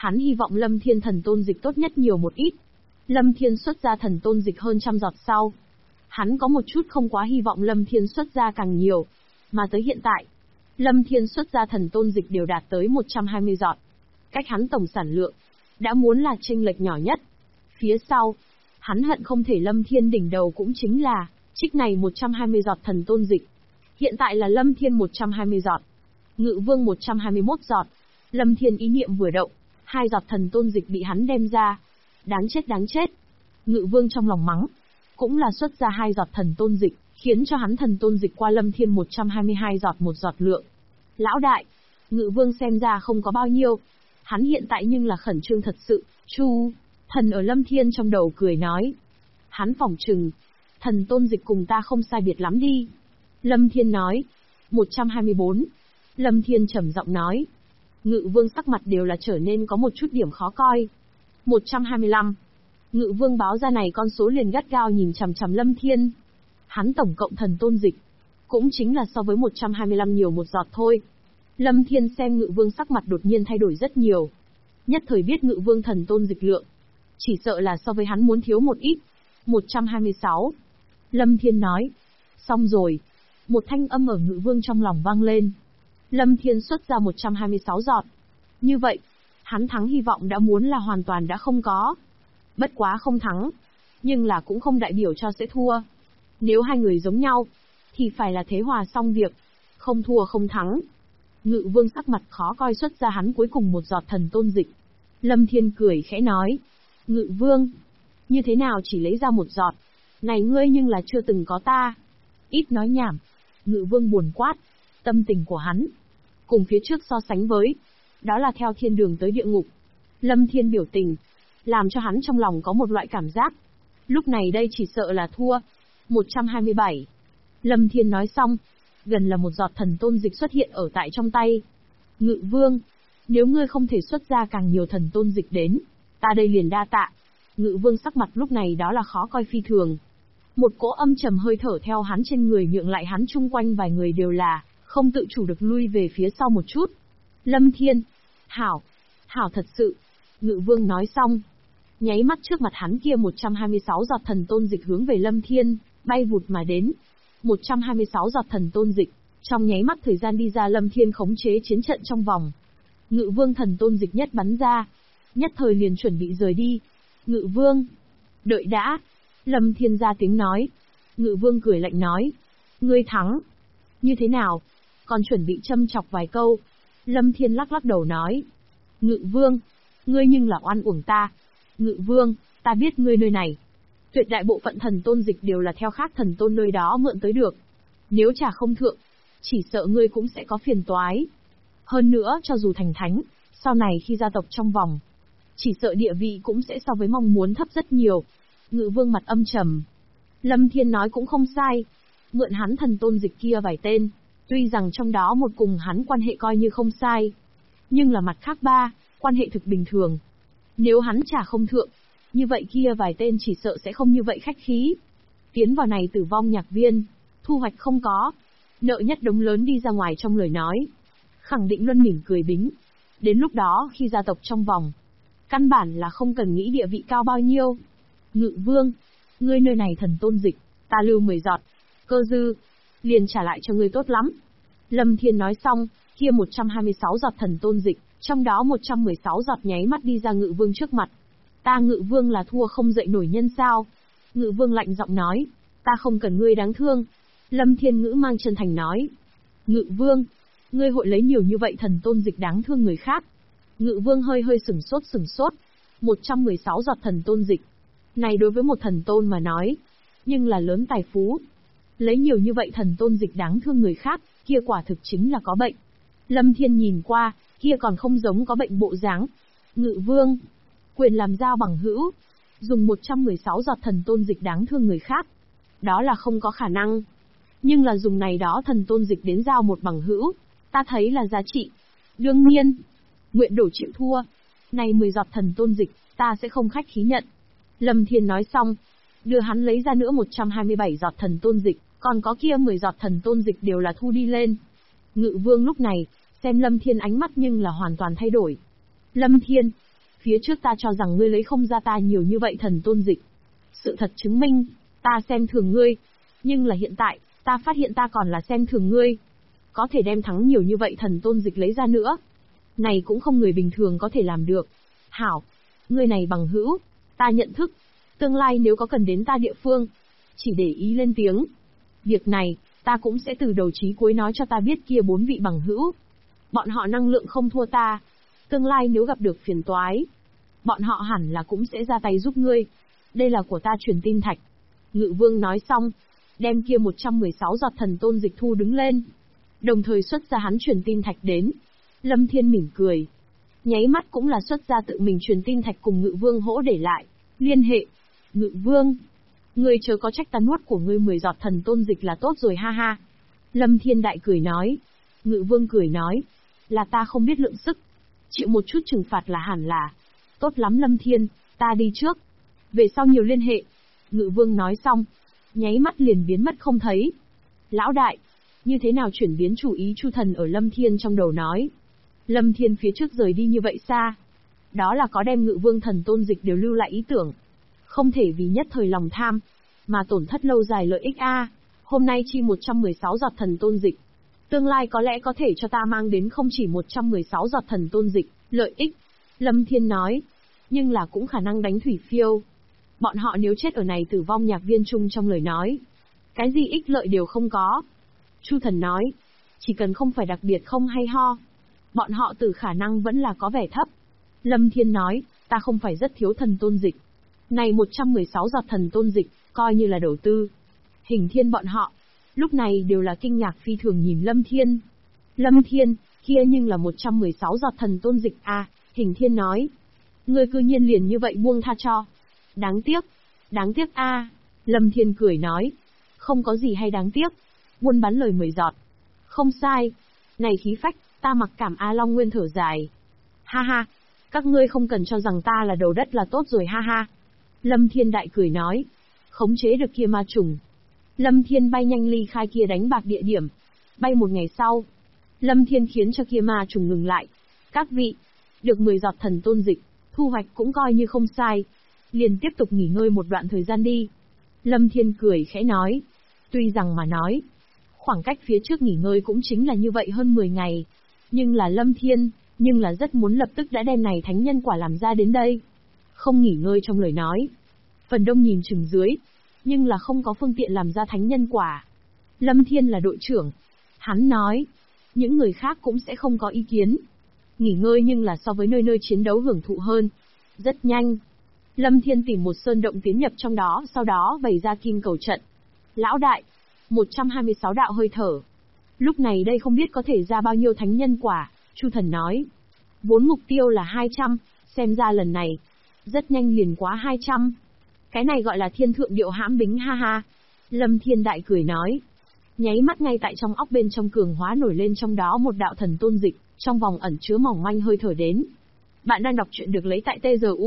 Hắn hy vọng Lâm Thiên thần tôn dịch tốt nhất nhiều một ít. Lâm Thiên xuất ra thần tôn dịch hơn 100 giọt sau. Hắn có một chút không quá hy vọng Lâm Thiên xuất ra càng nhiều. Mà tới hiện tại, Lâm Thiên xuất ra thần tôn dịch đều đạt tới 120 giọt. Cách hắn tổng sản lượng, đã muốn là chênh lệch nhỏ nhất. Phía sau, hắn hận không thể Lâm Thiên đỉnh đầu cũng chính là, trích này 120 giọt thần tôn dịch. Hiện tại là Lâm Thiên 120 giọt. Ngự Vương 121 giọt. Lâm Thiên ý niệm vừa động, 2 giọt thần tôn dịch bị hắn đem ra. Đáng chết đáng chết. Ngự Vương trong lòng mắng. Cũng là xuất ra 2 giọt thần tôn dịch, khiến cho hắn thần tôn dịch qua Lâm Thiên 122 giọt một giọt lượng. Lão đại, Ngự Vương xem ra không có bao nhiêu. Hắn hiện tại nhưng là khẩn trương thật sự. Chu, thần ở Lâm Thiên trong đầu cười nói. Hắn phỏng chừng, thần tôn dịch cùng ta không sai biệt lắm đi. Lâm Thiên nói. 124. Lâm Thiên trầm giọng nói. Ngự Vương sắc mặt đều là trở nên có một chút điểm khó coi. 125. Ngự Vương báo ra này con số liền gắt gao nhìn chằm chằm Lâm Thiên. Hắn tổng cộng thần tôn dịch, cũng chính là so với 125 nhiều một giọt thôi. Lâm Thiên xem Ngự Vương sắc mặt đột nhiên thay đổi rất nhiều. Nhất thời biết Ngự Vương thần tôn dịch lượng, chỉ sợ là so với hắn muốn thiếu một ít. 126. Lâm Thiên nói. Xong rồi. Một thanh âm ở Ngự Vương trong lòng vang lên. Lâm Thiên xuất ra 126 giọt. Như vậy, hắn thắng hy vọng đã muốn là hoàn toàn đã không có. Bất quá không thắng, nhưng là cũng không đại biểu cho sẽ thua. Nếu hai người giống nhau, thì phải là thế hòa xong việc. Không thua không thắng. Ngự Vương sắc mặt khó coi xuất ra hắn cuối cùng một giọt thần tôn dịch. Lâm Thiên cười khẽ nói. Ngự Vương, như thế nào chỉ lấy ra một giọt? Này ngươi nhưng là chưa từng có ta. Ít nói nhảm. Ngự Vương buồn quát. Tâm tình của hắn, cùng phía trước so sánh với, đó là theo thiên đường tới địa ngục. Lâm Thiên biểu tình, làm cho hắn trong lòng có một loại cảm giác. Lúc này đây chỉ sợ là thua. 127. Lâm Thiên nói xong, gần là một giọt thần tôn dịch xuất hiện ở tại trong tay. Ngự Vương, nếu ngươi không thể xuất ra càng nhiều thần tôn dịch đến, ta đây liền đa tạ. Ngự Vương sắc mặt lúc này đó là khó coi phi thường. Một cỗ âm trầm hơi thở theo hắn trên người nhượng lại hắn chung quanh vài người đều là không tự chủ được lui về phía sau một chút. Lâm Thiên, hảo thật sự. Ngự Vương nói xong, nháy mắt trước mặt hắn kia 126 giọt thần tôn dịch hướng về Lâm Thiên bay vụt mà đến. 126 giọt thần tôn dịch, trong nháy mắt thời gian đi ra Lâm Thiên khống chế chiến trận trong vòng. Ngự Vương thần tôn dịch nhất bắn ra, nhất thời liền chuẩn bị rời đi. Ngự Vương, đợi đã. Lâm Thiên ra tiếng nói. Ngự Vương cười lạnh nói. Ngươi thắng. Như thế nào? Còn chuẩn bị châm chọc vài câu. Lâm Thiên lắc lắc đầu nói. Ngự Vương, ngươi nhưng là oan uổng ta. Ngự Vương, ta biết ngươi nơi này. Tuyệt đại bộ phận thần tôn dịch đều là theo khác thần tôn nơi đó mượn tới được. Nếu trả không thượng, chỉ sợ ngươi cũng sẽ có phiền toái. Hơn nữa cho dù thành thánh, sau này khi gia tộc trong vòng, chỉ sợ địa vị cũng sẽ so với mong muốn thấp rất nhiều. Ngự Vương mặt âm trầm. Lâm Thiên nói cũng không sai. Mượn hắn thần tôn dịch kia vài tên, tuy rằng trong đó một cùng hắn quan hệ coi như không sai, nhưng là mặt khác ba, quan hệ thực bình thường. Nếu hắn trả không thượng, như vậy kia vài tên chỉ sợ sẽ không như vậy khách khí. Tiến vào này tử vong nhạc viên, thu hoạch không có, nợ nhất đống lớn đi ra ngoài trong lời nói. Khẳng định Luân mỉm cười bính. Đến lúc đó khi gia tộc trong vòng, căn bản là không cần nghĩ địa vị cao bao nhiêu. Ngự Vương, ngươi nơi này thần tôn dịch, ta lưu 10 giọt, cơ dư, liền trả lại cho ngươi tốt lắm. Lâm Thiên nói xong, kia 126 giọt thần tôn dịch, trong đó 116 giọt nháy mắt đi ra Ngự Vương trước mặt. Ta Ngự Vương là thua không dậy nổi nhân sao? Ngự Vương lạnh giọng nói, ta không cần ngươi đáng thương. Lâm Thiên ngữ mang chân thành nói. Ngự Vương, ngươi hội lấy nhiều như vậy thần tôn dịch đáng thương người khác. Ngự Vương hơi hơi sửng sốt. 116 giọt thần tôn dịch. Này đối với một thần tôn mà nói, nhưng là lớn tài phú. Lấy nhiều như vậy thần tôn dịch đáng thương người khác, kia quả thực chính là có bệnh. Lâm Thiên nhìn qua, kia còn không giống có bệnh bộ dáng. Ngự Vương, quyền làm giao bằng hữu, dùng 116 giọt thần tôn dịch đáng thương người khác, đó là không có khả năng. Nhưng là dùng này đó thần tôn dịch đến giao một bằng hữu, ta thấy là giá trị. Đương nhiên, nguyện đổ chịu thua. Này 10 giọt thần tôn dịch, ta sẽ không khách khí nhận. Lâm Thiên nói xong, đưa hắn lấy ra nữa 127 giọt thần tôn dịch, còn có kia 10 giọt thần tôn dịch đều là thu đi lên. Ngự Vương lúc này, xem Lâm Thiên ánh mắt nhưng là hoàn toàn thay đổi. Lâm Thiên, Phía trước ta cho rằng ngươi lấy không ra ta nhiều như vậy thần tôn dịch. Sự thật chứng minh, ta xem thường ngươi. Nhưng là hiện tại, ta phát hiện ta còn là xem thường ngươi. Có thể đem thắng nhiều như vậy thần tôn dịch lấy ra nữa. Này cũng không người bình thường có thể làm được. Hảo, ngươi này bằng hữu, ta nhận thức. Tương lai nếu có cần đến ta địa phương, chỉ để ý lên tiếng. Việc này, ta cũng sẽ từ đầu chí cuối nói cho ta biết kia 4 vị bằng hữu. Bọn họ năng lượng không thua ta. Tương lai nếu gặp được phiền toái, bọn họ hẳn là cũng sẽ ra tay giúp ngươi. Đây là của ta truyền tin thạch. Ngự vương nói xong, đem kia 116 giọt thần tôn dịch thu đứng lên. Đồng thời xuất ra hắn truyền tin thạch đến. Lâm Thiên mỉm cười. Nháy mắt cũng là xuất ra tự mình truyền tin thạch cùng ngự vương hỗ để lại. Liên hệ. Ngự vương. Ngươi chớ có trách ta nuốt của ngươi 10 giọt thần tôn dịch là tốt rồi ha ha. Lâm Thiên đại cười nói. Ngự vương cười nói. Là ta không biết lượng sức. Chịu một chút trừng phạt là hẳn là. Tốt lắm Lâm Thiên, ta đi trước. Về sau nhiều liên hệ. Ngự vương nói xong. Nháy mắt liền biến mất không thấy. Lão đại. Như thế nào chuyển biến chủ ý Chu Thần ở Lâm Thiên trong đầu nói. Lâm Thiên phía trước rời đi như vậy xa. Đó là có đem ngự vương thần tôn dịch đều lưu lại ý tưởng. Không thể vì nhất thời lòng tham, mà tổn thất lâu dài lợi ích a. Hôm nay chi 116 giọt thần tôn dịch. Tương lai có lẽ có thể cho ta mang đến không chỉ 116 giọt thần tôn dịch, lợi ích. Lâm Thiên nói. Nhưng là cũng khả năng đánh thủy phiêu. Bọn họ nếu chết ở này tử vong nhạc viên chung trong lời nói. Cái gì ích lợi đều không có. Chu Thần nói. Chỉ cần không phải đặc biệt không hay ho. Bọn họ từ khả năng vẫn là có vẻ thấp. Lâm Thiên nói. Ta không phải rất thiếu thần tôn dịch. Này 116 giọt thần tôn dịch, coi như là đầu tư. Hình Thiên bọn họ, lúc này đều là kinh ngạc phi thường nhìn Lâm Thiên. Lâm Thiên, kia nhưng là 116 giọt thần tôn dịch à, Hình Thiên nói. Ngươi cư nhiên liền như vậy buông tha cho. Đáng tiếc a. Lâm Thiên cười nói. Không có gì hay đáng tiếc. Buôn bán lời 10 giọt. Không sai. Này khí phách, ta mặc cảm A Long Nguyên thở dài. Ha ha, các ngươi không cần cho rằng ta là đầu đất là tốt rồi ha ha. Lâm Thiên đại cười nói. Khống chế được kia ma trùng. Lâm Thiên bay nhanh ly khai kia đánh bạc địa điểm. Bay một ngày sau. Lâm Thiên khiến cho kia ma trùng ngừng lại. Các vị, được 10 giọt thần tôn dịch, thu hoạch cũng coi như không sai. Liền tiếp tục nghỉ ngơi một đoạn thời gian đi. Lâm Thiên cười khẽ nói. Tuy rằng mà nói, khoảng cách phía trước nghỉ ngơi cũng chính là như vậy hơn 10 ngày. Nhưng là Lâm Thiên, nhưng là rất muốn lập tức đã đem này thánh nhân quả làm ra đến đây. Không nghỉ ngơi trong lời nói. Phần đông nhìn chừng dưới, nhưng là không có phương tiện làm ra thánh nhân quả. Lâm Thiên là đội trưởng. Hắn nói, những người khác cũng sẽ không có ý kiến. Nghỉ ngơi nhưng là so với nơi nơi chiến đấu hưởng thụ hơn. Rất nhanh. Lâm Thiên tìm một sơn động tiến nhập trong đó, sau đó bày ra kim cầu trận. Lão đại, 126 đạo hơi thở. Lúc này đây không biết có thể ra bao nhiêu thánh nhân quả, Chu Thần nói. Vốn mục tiêu là 200, xem ra lần này, rất nhanh liền quá 200. Cái này gọi là thiên thượng điệu hãm bính ha ha. Lâm Thiên đại cười nói. Nháy mắt ngay tại trong óc bên trong cường hóa nổi lên trong đó một đạo thần tôn dịch, trong vòng ẩn chứa mỏng manh hơi thở đến. Bạn đang đọc truyện được lấy tại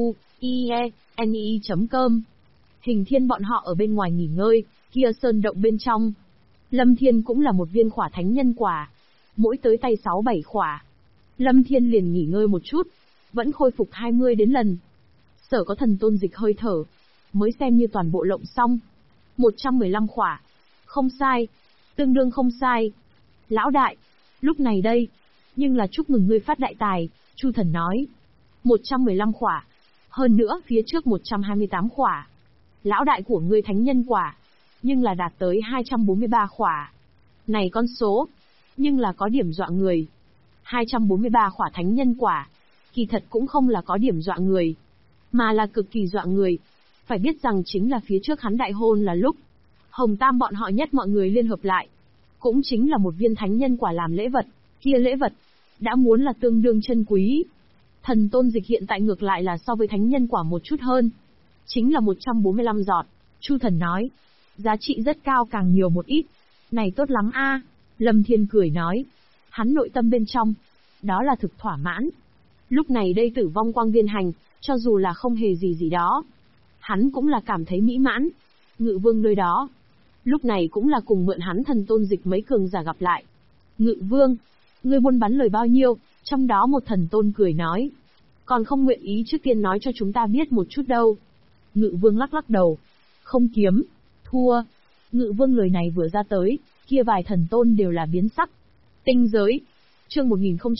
tzu.ie.com. Hình Thiên bọn họ ở bên ngoài nghỉ ngơi, kia sơn động bên trong. Lâm Thiên cũng là một viên khỏa thánh nhân quả. Mỗi tới tay 6-7 khỏa. Lâm Thiên liền nghỉ ngơi một chút, vẫn khôi phục 20 đến lần. Sở có thần tôn dịch hơi thở, mới xem như toàn bộ lộng xong. 115 khỏa. Không sai. Tương đương không sai. Lão đại, lúc này đây, nhưng là chúc mừng ngươi phát đại tài, Chu Thần nói. 115 khỏa. Hơn nữa phía trước 128 khỏa. Lão đại của ngươi thánh nhân quả, nhưng là đạt tới 243 khỏa. Này con số, nhưng là có điểm dọa người. 243 khỏa thánh nhân quả, kỳ thật cũng không là có điểm dọa người, mà là cực kỳ dọa người. Phải biết rằng chính là phía trước hắn đại hôn là lúc Hồng Tam bọn họ nhất mọi người liên hợp lại, cũng chính là một viên thánh nhân quả làm lễ vật, kia lễ vật đã muốn là tương đương chân quý. Thần tôn dịch hiện tại ngược lại là so với thánh nhân quả một chút hơn, chính là 145 giọt. Chu Thần nói, giá trị rất cao càng nhiều một ít. Này tốt lắm a. Lâm Thiên cười nói, hắn nội tâm bên trong, đó là thực thỏa mãn. Lúc này đây tử vong quang viên hành, cho dù là không hề gì gì đó, hắn cũng là cảm thấy mỹ mãn. Ngự vương nơi đó, lúc này cũng là cùng mượn hắn thần tôn dịch mấy cường giả gặp lại. Ngự vương, ngươi buôn bán lời bao nhiêu? Trong đó một thần tôn cười nói, Còn không nguyện ý trước tiên nói cho chúng ta biết một chút đâu. Ngự vương lắc lắc đầu. Không kiếm. Thua. Ngự vương lời này vừa ra tới, kia vài thần tôn đều là biến sắc. Tinh giới. Chương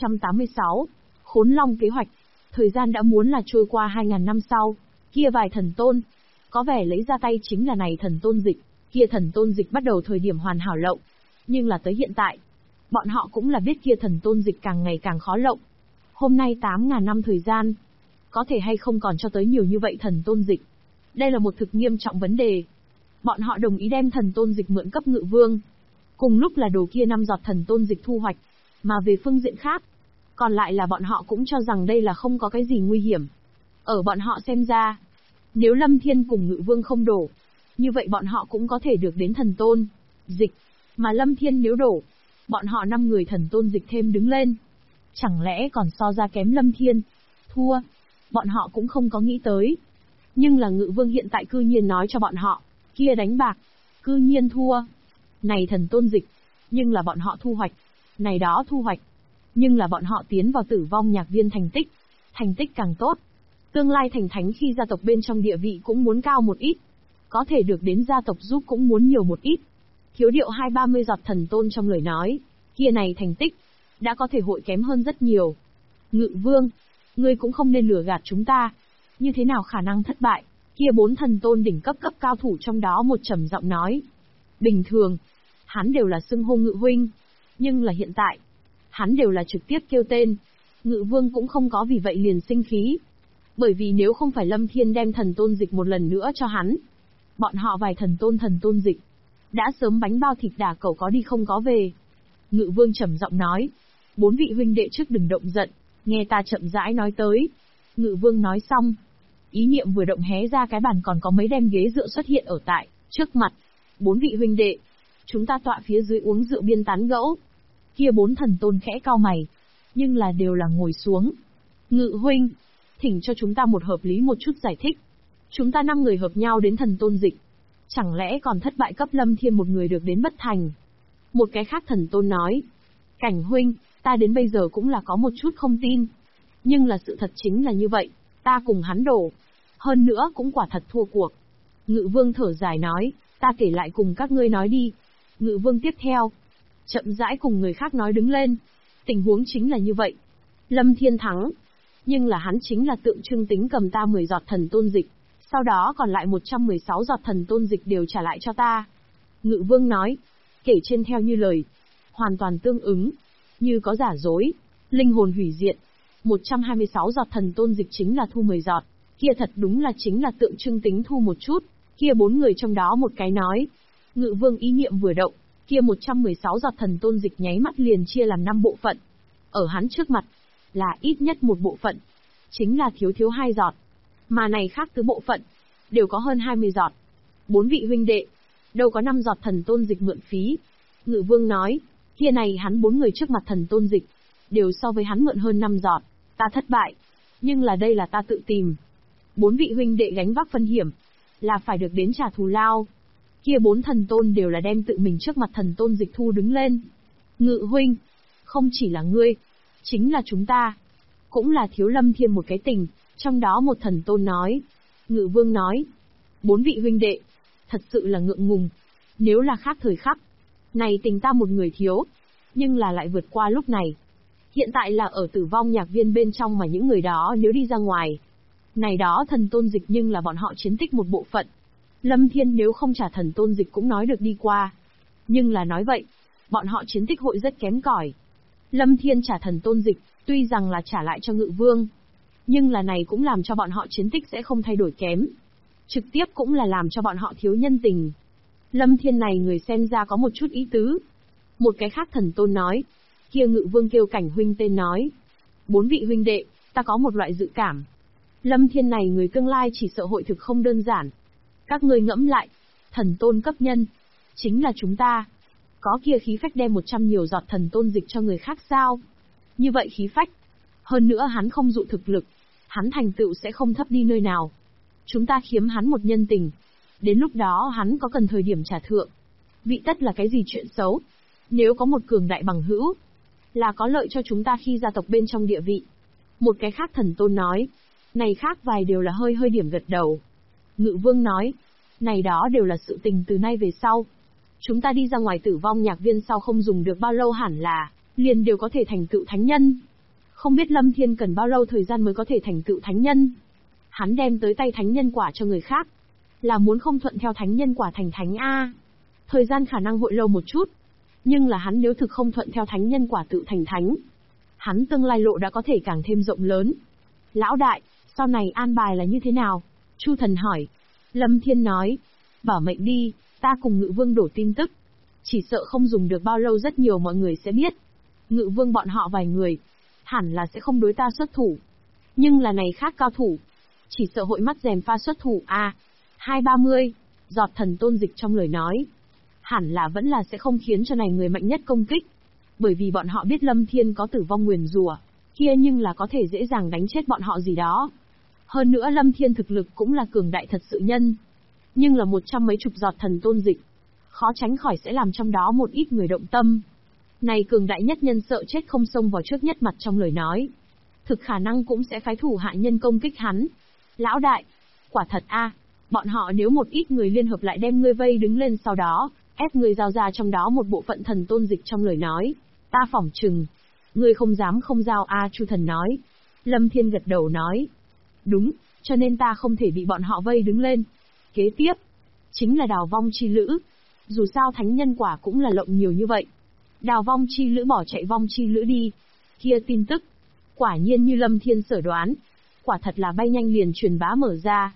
1086. Khốn Long kế hoạch. Thời gian đã muốn là trôi qua 2000 năm sau. Kia vài thần tôn. Có vẻ lấy ra tay chính là này thần tôn dịch. Kia thần tôn dịch bắt đầu thời điểm hoàn hảo lộng. Nhưng là tới hiện tại. Bọn họ cũng là biết kia thần tôn dịch càng ngày càng khó lộng. Hôm nay 8000 năm thời gian. Có thể hay không còn cho tới nhiều như vậy thần tôn dịch. Đây là một thực nghiêm trọng vấn đề. Bọn họ đồng ý đem thần tôn dịch mượn cấp ngự vương. Cùng lúc là đồ kia 5 giọt thần tôn dịch thu hoạch. Mà về phương diện khác, còn lại là bọn họ cũng cho rằng đây là không có cái gì nguy hiểm. Ở bọn họ xem ra, nếu Lâm Thiên cùng ngự vương không đổ, như vậy bọn họ cũng có thể được đến thần tôn dịch. Mà Lâm Thiên nếu đổ, bọn họ 5 người thần tôn dịch thêm đứng lên. Chẳng lẽ còn so ra kém Lâm Thiên? Thua. Bọn họ cũng không có nghĩ tới. Nhưng là ngự vương hiện tại cư nhiên nói cho bọn họ, kia đánh bạc, cư nhiên thua. Này thần tôn dịch, nhưng là bọn họ thu hoạch. Này đó thu hoạch, nhưng là bọn họ tiến vào tử vong nhạc viên thành tích càng tốt. Tương lai thành thánh khi gia tộc bên trong địa vị cũng muốn cao một ít. Có thể được đến gia tộc giúp cũng muốn nhiều một ít. Thiếu điệu 20-30 giọt thần tôn trong lời nói, kia này thành tích, đã có thể hội kém hơn rất nhiều. Ngự vương, ngươi cũng không nên lừa gạt chúng ta. Như thế nào khả năng thất bại? Kia 4 thần tôn đỉnh cấp cao thủ trong đó một trầm giọng nói. Bình thường, hắn đều là xưng hô ngự huynh. Nhưng là hiện tại, hắn đều là trực tiếp kêu tên. Ngự vương cũng không có vì vậy liền sinh khí. Bởi vì nếu không phải Lâm Thiên đem thần tôn dịch một lần nữa cho hắn, bọn họ vài thần tôn dịch, đã sớm bánh bao thịt đả cẩu có đi không có về. Ngự vương trầm giọng nói. 4 vị huynh đệ trước đừng động giận, nghe ta chậm rãi nói tới. Ngự vương nói xong, ý niệm vừa động hé ra cái bàn còn có mấy đem ghế dựa xuất hiện ở tại trước mặt. 4 vị huynh đệ, chúng ta tọa phía dưới uống rượu biên tán gẫu. Kia 4 thần tôn khẽ cau mày, nhưng là đều là ngồi xuống. Ngự huynh, thỉnh cho chúng ta một hợp lý một chút giải thích. Chúng ta 5 người hợp nhau đến thần tôn dịch, chẳng lẽ còn thất bại cấp Lâm Thiên một người được đến bất thành? Một cái khác thần tôn nói, Cảnh huynh, ta đến bây giờ cũng là có một chút không tin. Nhưng là sự thật chính là như vậy, ta cùng hắn đổ. Hơn nữa cũng quả thật thua cuộc. Ngự vương thở dài nói, ta kể lại cùng các ngươi nói đi. Ngự vương tiếp theo, chậm rãi cùng người khác nói đứng lên. Tình huống chính là như vậy. Lâm Thiên thắng. Nhưng là hắn chính là tượng trưng tính cầm ta 10 giọt thần tôn dịch. Sau đó còn lại 116 giọt thần tôn dịch đều trả lại cho ta. Ngự vương nói, kể trên theo như lời. Hoàn toàn tương ứng. Như có giả dối. Linh hồn hủy diệt. 126 giọt thần tôn dịch chính là thu 10 giọt. Kia thật đúng là chính là tượng trưng tính thu một chút. Kia 4 người trong đó một cái nói. Ngự vương ý niệm vừa động. Kia 116 giọt thần tôn dịch nháy mắt liền chia làm 5 bộ phận. Ở hắn trước mặt, là ít nhất một bộ phận. Chính là thiếu 2 giọt. Mà này khác tứ bộ phận, đều có hơn 20 giọt. 4 vị huynh đệ, đâu có 5 giọt thần tôn dịch mượn phí. Ngự vương nói, kia này hắn 4 người trước mặt thần tôn dịch, đều so với hắn mượn hơn 5 giọt. Ta thất bại, nhưng là đây là ta tự tìm. 4 vị huynh đệ gánh vác phân hiểm, là phải được đến trả thù lao. Kia 4 thần tôn đều là đem tự mình trước mặt thần tôn dịch thu đứng lên. Ngự huynh, không chỉ là ngươi, chính là chúng ta, cũng là thiếu Lâm Thiên một cái tình. Trong đó một thần tôn nói. Ngự vương nói, 4 vị huynh đệ, thật sự là ngượng ngùng. Nếu là khác thời khắc, này tình ta một người thiếu, nhưng là lại vượt qua lúc này. Hiện tại là ở tử vong nhạc viên bên trong mà những người đó nếu đi ra ngoài. Này đó thần tôn dịch nhưng là bọn họ chiến tích một bộ phận. Lâm Thiên nếu không trả thần tôn dịch cũng nói được đi qua. Nhưng là nói vậy, bọn họ chiến tích hội rất kém cỏi. Lâm Thiên trả thần tôn dịch, tuy rằng là trả lại cho ngự vương. Nhưng là này cũng làm cho bọn họ chiến tích sẽ không thay đổi kém. Trực tiếp cũng là làm cho bọn họ thiếu nhân tình. Lâm Thiên này người xem ra có một chút ý tứ. Một cái khác thần tôn nói. Kia ngự vương kêu Cảnh huynh tên nói. 4 vị huynh đệ, ta có một loại dự cảm. Lâm Thiên này người tương lai chỉ sợ hội thực không đơn giản. Các ngươi ngẫm lại, thần tôn cấp nhân, chính là chúng ta. Có kia khí phách đem 100 nhiều giọt thần tôn dịch cho người khác sao? Như vậy khí phách. Hơn nữa hắn không dụ thực lực, hắn thành tựu sẽ không thấp đi nơi nào. Chúng ta khiếm hắn một nhân tình. Đến lúc đó hắn có cần thời điểm trả thượng. Vị tất là cái gì chuyện xấu? Nếu có một cường đại bằng hữu, là có lợi cho chúng ta khi gia tộc bên trong địa vị. Một cái khác thần tôn nói. Này khác vài đều là hơi hơi điểm gật đầu. Ngự vương nói. Này đó đều là sự tình từ nay về sau. Chúng ta đi ra ngoài Tử Vong Nhạc Viên sau không dùng được bao lâu hẳn là, liền đều có thể thành tựu thánh nhân. Không biết Lâm Thiên cần bao lâu thời gian mới có thể thành tựu thánh nhân. Hắn đem tới tay thánh nhân quả cho người khác. Là muốn không thuận theo thánh nhân quả thành thánh A. Thời gian khả năng hội lâu một chút. Nhưng là hắn nếu thực không thuận theo thánh nhân quả tự thành thánh. Hắn tương lai lộ đã có thể càng thêm rộng lớn. Lão đại, sau này an bài là như thế nào? Chu thần hỏi. Lâm Thiên nói. Bảo mệnh đi, ta cùng Ngự Vương đổ tin tức. Chỉ sợ không dùng được bao lâu rất nhiều mọi người sẽ biết. Ngự Vương bọn họ vài người, hẳn là sẽ không đối ta xuất thủ. Nhưng là này khác cao thủ. Chỉ sợ hội mắt rèm pha xuất thủ a. 230, giọt thần tôn dịch trong lời nói. Hẳn là vẫn là sẽ không khiến cho này người mạnh nhất công kích. Bởi vì bọn họ biết Lâm Thiên có tử vong nguyền rủa, kia nhưng là có thể dễ dàng đánh chết bọn họ gì đó. Hơn nữa Lâm Thiên thực lực cũng là cường đại thật sự nhân. Nhưng là 100 mấy chục giọt thần tôn dịch, khó tránh khỏi sẽ làm trong đó một ít người động tâm. Này cường đại nhất nhân sợ chết không xông vào trước nhất mặt trong lời nói. Thực khả năng cũng sẽ phái thủ hạ nhân công kích hắn. Lão đại, quả thật a, bọn họ nếu một ít người liên hợp lại đem ngươi vây đứng lên sau đó, ép ngươi giao ra trong đó một bộ phận thần tôn dịch trong lời nói. Ta phỏng chừng, ngươi không dám không giao a. Chu thần nói. Lâm Thiên gật đầu nói. Đúng, cho nên ta không thể bị bọn họ vây đứng lên. Kế tiếp, chính là đào vong chi lữ. Dù sao thánh nhân quả cũng là lộng nhiều như vậy. Đào vong chi lữ bỏ chạy vong chi lữ đi. Kia tin tức, quả nhiên như Lâm Thiên sở đoán. Quả thật là bay nhanh liền truyền bá mở ra.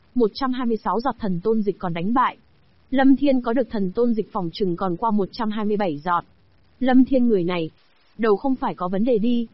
126 giọt thần tôn dịch còn đánh bại. Lâm Thiên có được thần tôn dịch phòng trừng còn qua 127 giọt. Lâm Thiên người này, đầu không phải có vấn đề đi.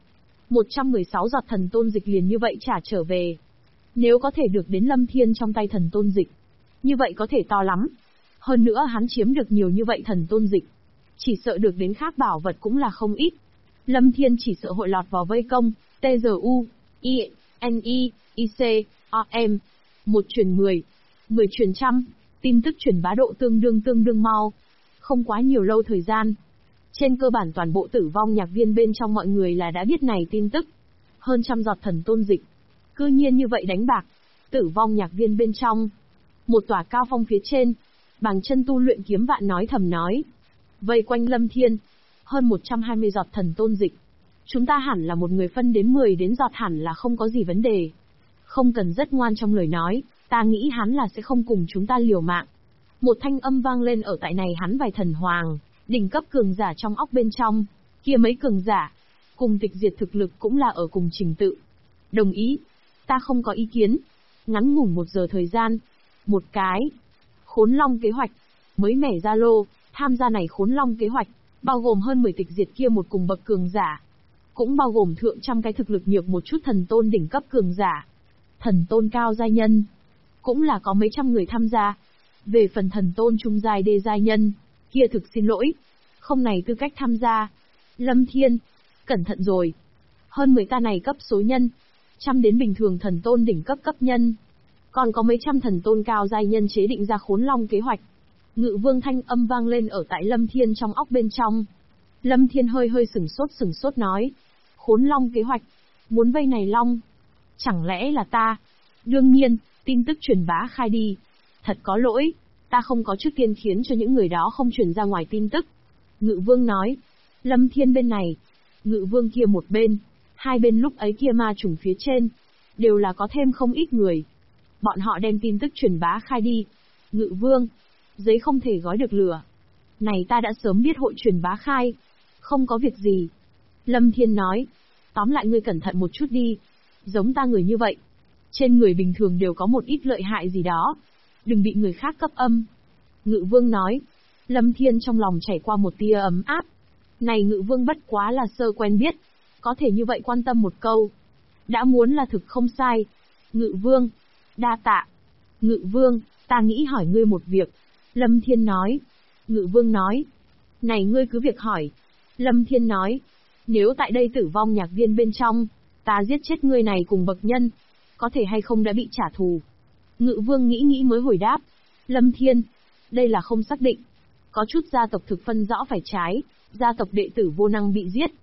116 giọt thần tôn dịch liền như vậy trả trở về. Nếu có thể được đến Lâm Thiên trong tay thần tôn dịch, như vậy có thể to lắm. Hơn nữa hắn chiếm được nhiều như vậy thần tôn dịch, chỉ sợ được đến khác bảo vật cũng là không ít. Lâm Thiên chỉ sợ hội lọt vào vây công. TGU, I, NI, IC, OM. 1 truyền 10, 10 truyền trăm, tin tức truyền bá độ tương đương mau. Không quá nhiều lâu thời gian. Trên cơ bản toàn bộ Tử Vong Nhạc Viên bên trong mọi người là đã biết này tin tức. Hơn trăm giọt thần tôn dịch, cư nhiên như vậy đánh bạc. Tử Vong Nhạc Viên bên trong, một tòa cao phong phía trên, Bằng Chân tu luyện kiếm vạn nói thầm nói. Vây quanh Lâm Thiên, hơn 120 giọt thần tôn dịch. Chúng ta hẳn là một người phân đến 10 đến giọt hẳn là không có gì vấn đề. Không cần rất ngoan trong lời nói, ta nghĩ hắn là sẽ không cùng chúng ta liều mạng. Một thanh âm vang lên ở tại này hắn vài thần hoàng, đỉnh cấp cường giả trong óc bên trong, kia mấy cường giả, cùng tịch diệt thực lực cũng là ở cùng trình tự. Đồng ý, ta không có ý kiến. Ngắn ngủn 1 giờ thời gian, một cái Khốn Long kế hoạch, mới mẻ ra lô, tham gia này Khốn Long kế hoạch, bao gồm hơn 10 tịch diệt kia một cùng bậc cường giả. Cũng bao gồm thượng trăm cái thực lực nhược một chút thần tôn đỉnh cấp cường giả. Thần tôn cao giai nhân, cũng là có mấy trăm người tham gia. Về phần thần tôn trung giai đê giai nhân, kia thực xin lỗi, không này tư cách tham gia. Lâm Thiên, cẩn thận rồi. Hơn 10 ta này cấp số nhân, trăm đến bình thường thần tôn đỉnh cấp cấp nhân. Còn có mấy trăm thần tôn cao giai nhân chế định ra Khốn Long kế hoạch. Ngự Vương thanh âm vang lên ở tại Lâm Thiên trong óc bên trong. Lâm Thiên hơi hơi sửng sốt nói. Khốn Long kế hoạch, muốn vây này Long. Chẳng lẽ là ta? Đương nhiên, tin tức truyền bá khai đi. Thật có lỗi, ta không có trước tiên khiến cho những người đó không truyền ra ngoài tin tức. Ngự Vương nói. Lâm Thiên bên này, Ngự Vương kia một bên, hai bên lúc ấy kia ma trùng phía trên, đều là có thêm không ít người. Bọn họ đem tin tức truyền bá khai đi. Ngự Vương, giấy không thể gói được lửa. Này ta đã sớm biết hội truyền bá khai. Không có việc gì. Lâm Thiên nói. Tóm lại ngươi cẩn thận một chút đi. Giống ta người như vậy, trên người bình thường đều có một ít lợi hại gì đó. Đừng bị người khác cấp âm. Ngự Vương nói. Lâm Thiên trong lòng chảy qua một tia ấm áp. Này Ngự Vương bất quá là sơ quen biết, có thể như vậy quan tâm một câu, đã muốn là thực không sai. Ngự Vương, đa tạ. Ngự Vương, ta nghĩ hỏi ngươi một việc. Lâm Thiên nói. Ngự Vương nói. Này ngươi cứ việc hỏi. Lâm Thiên nói. Nếu tại đây Tử Vong Nhạc Viên bên trong, ta giết chết ngươi này cùng bậc nhân, có thể hay không đã bị trả thù? Ngự Vương nghĩ mới hồi đáp. Lâm Thiên, đây là không xác định. Có chút gia tộc thực phân rõ phải trái, gia tộc đệ tử vô năng bị giết.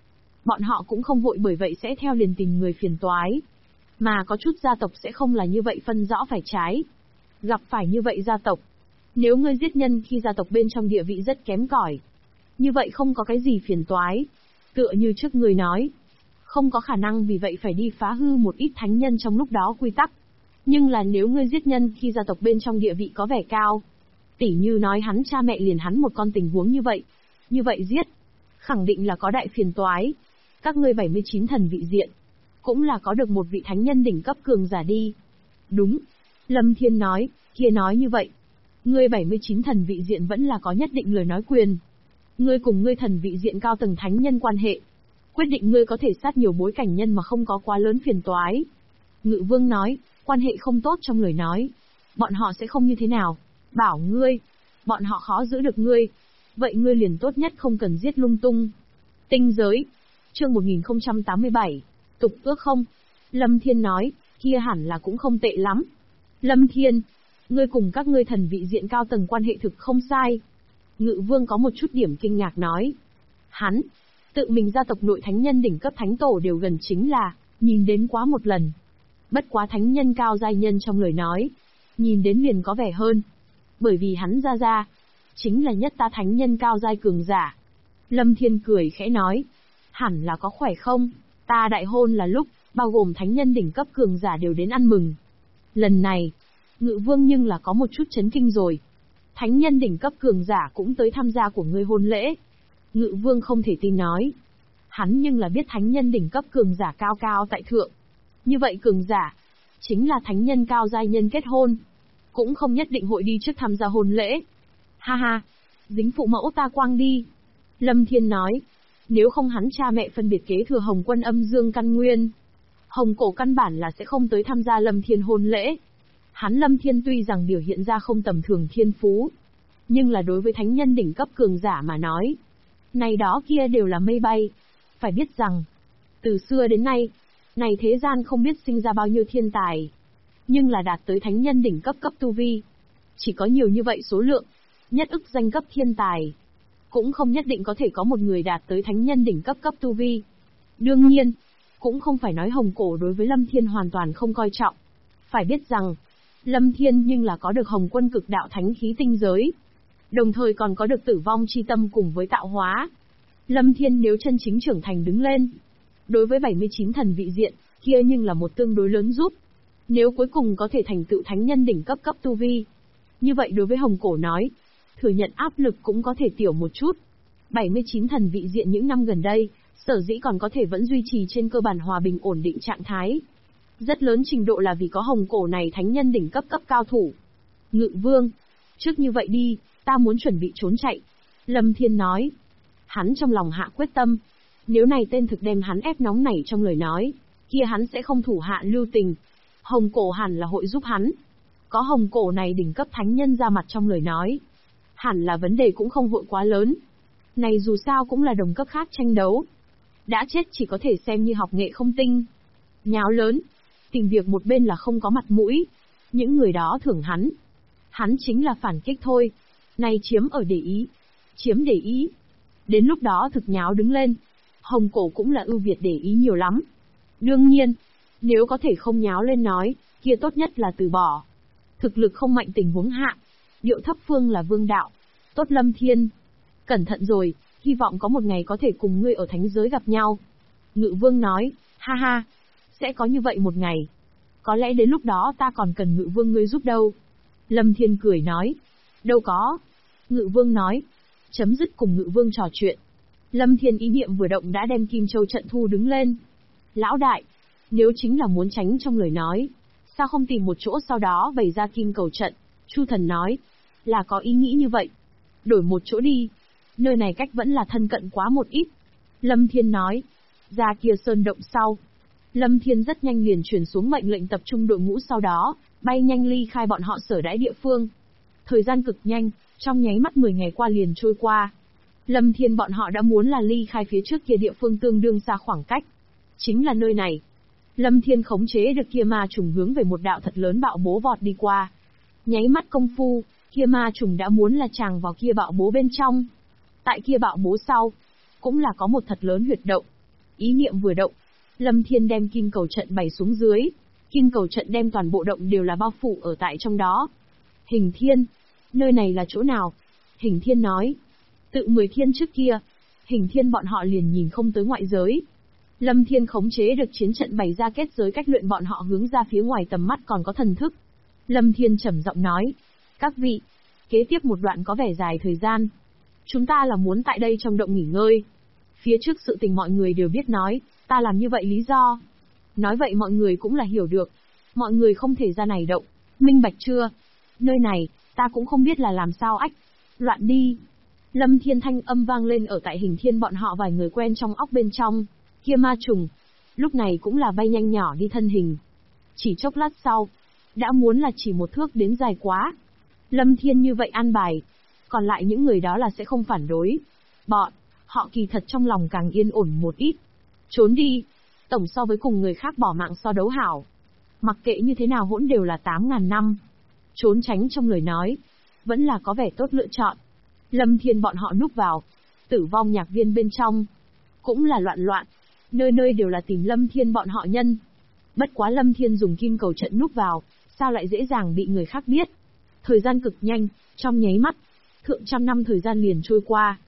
Bọn họ cũng không vội bởi vậy sẽ theo liền tìm người phiền toái. Mà có chút gia tộc sẽ không là như vậy phân rõ phải trái. Gặp phải như vậy gia tộc, nếu ngươi giết nhân khi gia tộc bên trong địa vị rất kém cỏi, như vậy không có cái gì phiền toái. Tựa như trước người nói, không có khả năng vì vậy phải đi phá hư một ít thánh nhân trong lúc đó quy tắc. Nhưng là nếu ngươi giết nhân khi gia tộc bên trong địa vị có vẻ cao, tỉ như nói hắn cha mẹ liền hắn một con tình huống như vậy giết, khẳng định là có đại phiền toái. Các ngươi 79 thần vị diện, cũng là có được một vị thánh nhân đỉnh cấp cường giả đi. Đúng. Lâm Thiên nói, kia nói như vậy. Ngươi 79 thần vị diện vẫn là có nhất định lời nói quyền. Ngươi cùng ngươi thần vị diện cao tầng thánh nhân quan hệ, quyết định ngươi có thể sát nhiều bối cảnh nhân mà không có quá lớn phiền toái. Ngự Vương nói, quan hệ không tốt trong lời nói, bọn họ sẽ không như thế nào. Bảo ngươi, bọn họ khó giữ được ngươi. Vậy ngươi liền tốt nhất không cần giết lung tung. Tinh giới. Chương 1087. Tục ước không? Lâm Thiên nói, kia hẳn là cũng không tệ lắm. Lâm Thiên, ngươi cùng các ngươi thần vị diện cao tầng quan hệ thực không sai. Ngự Vương có một chút điểm kinh ngạc nói. Hắn, tự mình gia tộc nội thánh nhân đỉnh cấp thánh tổ đều gần chính là, nhìn đến quá một lần. Bất quá thánh nhân cao giai nhân trong lời nói, nhìn đến liền có vẻ hơn. Bởi vì hắn ra, chính là nhất ta thánh nhân cao giai cường giả. Lâm Thiên cười khẽ nói, hẳn là có khỏe không? Ta đại hôn là lúc, bao gồm thánh nhân đỉnh cấp cường giả đều đến ăn mừng. Lần này, Ngự Vương nhưng là có một chút chấn kinh rồi. Thánh nhân đỉnh cấp cường giả cũng tới tham gia của ngươi hôn lễ. Ngự Vương không thể tin nói. Hắn nhưng là biết thánh nhân đỉnh cấp cường giả cao cao tại thượng. Như vậy cường giả, chính là thánh nhân cao giai nhân kết hôn. Cũng không nhất định hội đi trước tham gia hôn lễ. Ha ha, dính phụ mẫu ta quang đi. Lâm Thiên nói, nếu không hắn cha mẹ phân biệt kế thừa Hồng Quân âm dương căn nguyên, Hồng Cổ căn bản là sẽ không tới tham gia Lâm Thiên hôn lễ. Hắn Lâm Thiên tuy rằng biểu hiện ra không tầm thường thiên phú, nhưng là đối với thánh nhân đỉnh cấp cường giả mà nói, này đó kia đều là mây bay. Phải biết rằng, từ xưa đến nay, này thế gian không biết sinh ra bao nhiêu thiên tài, nhưng là đạt tới thánh nhân đỉnh cấp tu vi, chỉ có nhiều như vậy số lượng, nhất ức danh cấp thiên tài, cũng không nhất định có thể có một người đạt tới thánh nhân đỉnh cấp tu vi. Đương nhiên, cũng không phải nói Hồng Cổ đối với Lâm Thiên hoàn toàn không coi trọng. Phải biết rằng, Lâm Thiên nhưng là có được Hồng Quân cực đạo thánh khí tinh giới, đồng thời còn có được tử vong chi tâm cùng với tạo hóa. Lâm Thiên nếu chân chính trưởng thành đứng lên, đối với 79 thần vị diện, kia nhưng là một tương đối lớn giúp. Nếu cuối cùng có thể thành tựu thánh nhân đỉnh cấp tu vi, như vậy đối với Hồng Cổ nói, thừa nhận áp lực cũng có thể tiểu một chút. 79 thần vị diện những năm gần đây, sở dĩ còn có thể vẫn duy trì trên cơ bản hòa bình ổn định trạng thái. Rất lớn trình độ là vì có Hồng Cổ này thánh nhân đỉnh cấp cao thủ. Ngự Vương, trước như vậy đi, ta muốn chuẩn bị trốn chạy. Lâm Thiên nói. Hắn trong lòng hạ quyết tâm. Nếu này tên thực đem hắn ép nóng nảy trong lời nói, kia hắn sẽ không thủ hạ lưu tình. Hồng Cổ hẳn là hội giúp hắn. Có Hồng Cổ này đỉnh cấp thánh nhân ra mặt trong lời nói, hẳn là vấn đề cũng không hội quá lớn. Này dù sao cũng là đồng cấp khác tranh đấu. Đã chết chỉ có thể xem như học nghệ không tinh. Nháo lớn, tìm việc một bên là không có mặt mũi. Những người đó thưởng hắn. Hắn chính là phản kích thôi. Này chiếm ở để ý. Chiếm để ý. Đến lúc đó thực nháo đứng lên. Hồng Cổ cũng là ưu việt để ý nhiều lắm. Đương nhiên, nếu có thể không nháo lên nói, kia tốt nhất là từ bỏ. Thực lực không mạnh tình huống hạ, điệu thấp phương là vương đạo. Tốt Lâm Thiên, cẩn thận rồi, hy vọng có một ngày có thể cùng ngươi ở thánh giới gặp nhau. Ngự Vương nói, ha ha, sẽ có như vậy một ngày. Có lẽ đến lúc đó ta còn cần Ngự Vương ngươi giúp đâu. Lâm Thiên cười nói, đâu có. Ngự Vương nói, chấm dứt cùng Ngự Vương trò chuyện. Lâm Thiên ý niệm vừa động đã đem Kim Châu trận thu đứng lên. Lão đại, nếu chính là muốn tránh trong lời nói, sao không tìm một chỗ sau đó bày ra kim cầu trận? Chu Thần nói, là có ý nghĩ như vậy. Đổi một chỗ đi. Nơi này cách vẫn là thân cận quá một ít. Lâm Thiên nói, ra kia sơn động sau. Lâm Thiên rất nhanh liền truyền xuống mệnh lệnh tập trung đội ngũ sau đó, bay nhanh ly khai bọn họ sở đãi địa phương. Thời gian cực nhanh, trong nháy mắt 10 ngày qua liền trôi qua. Lâm Thiên bọn họ đã muốn là ly khai phía trước kia địa phương tương đương xa khoảng cách. Chính là nơi này. Lâm Thiên khống chế được kia ma trùng hướng về một đạo thật lớn bạo bố vọt đi qua. Nháy mắt công phu, kia ma trùng đã muốn là tràng vào kia bạo bố bên trong. Tại kia bạo bố sau, cũng là có một thật lớn huyệt động. Ý niệm vừa động, Lâm Thiên đem kim cầu trận bày xuống dưới. Kim cầu trận đem toàn bộ động đều là bao phủ ở tại trong đó. Hình Thiên, nơi này là chỗ nào? Hình Thiên nói. Tự 10 thiên trước kia, Hình Thiên bọn họ liền nhìn không tới ngoại giới. Lâm Thiên khống chế được chiến trận bày ra kết giới cách luyện bọn họ hướng ra phía ngoài tầm mắt còn có thần thức. Lâm Thiên trầm giọng nói. Các vị, kế tiếp một đoạn có vẻ dài thời gian. Chúng ta là muốn tại đây trong động nghỉ ngơi. Phía trước sự tình mọi người đều biết nói, ta làm như vậy lý do. Nói vậy mọi người cũng là hiểu được. Mọi người không thể ra này động, minh bạch chưa? Nơi này, ta cũng không biết là làm sao ách. Loạn đi. Lâm Thiên thanh âm vang lên ở tại Hình Thiên bọn họ vài người quen trong óc bên trong. Kia ma trùng, lúc này cũng là bay nhanh nhỏ đi thân hình. Chỉ chốc lát sau, đã muốn là chỉ một thước đến dài quá. Lâm Thiên như vậy an bài, còn lại những người đó là sẽ không phản đối. Họ kỳ thật trong lòng càng yên ổn một ít. Trốn đi, tổng so với cùng người khác bỏ mạng so đấu hảo. Mặc kệ như thế nào hỗn đều là 8.000 năm. Trốn tránh trong lời nói, vẫn là có vẻ tốt lựa chọn. Lâm Thiên bọn họ núp vào, Tử Vong Nhạc Viên bên trong. Cũng là loạn, nơi nơi đều là tìm Lâm Thiên bọn họ nhân. Bất quá Lâm Thiên dùng kim cầu trận núp vào, sao lại dễ dàng bị người khác biết. Thời gian cực nhanh, trong nháy mắt, thượng trăm năm thời gian liền trôi qua.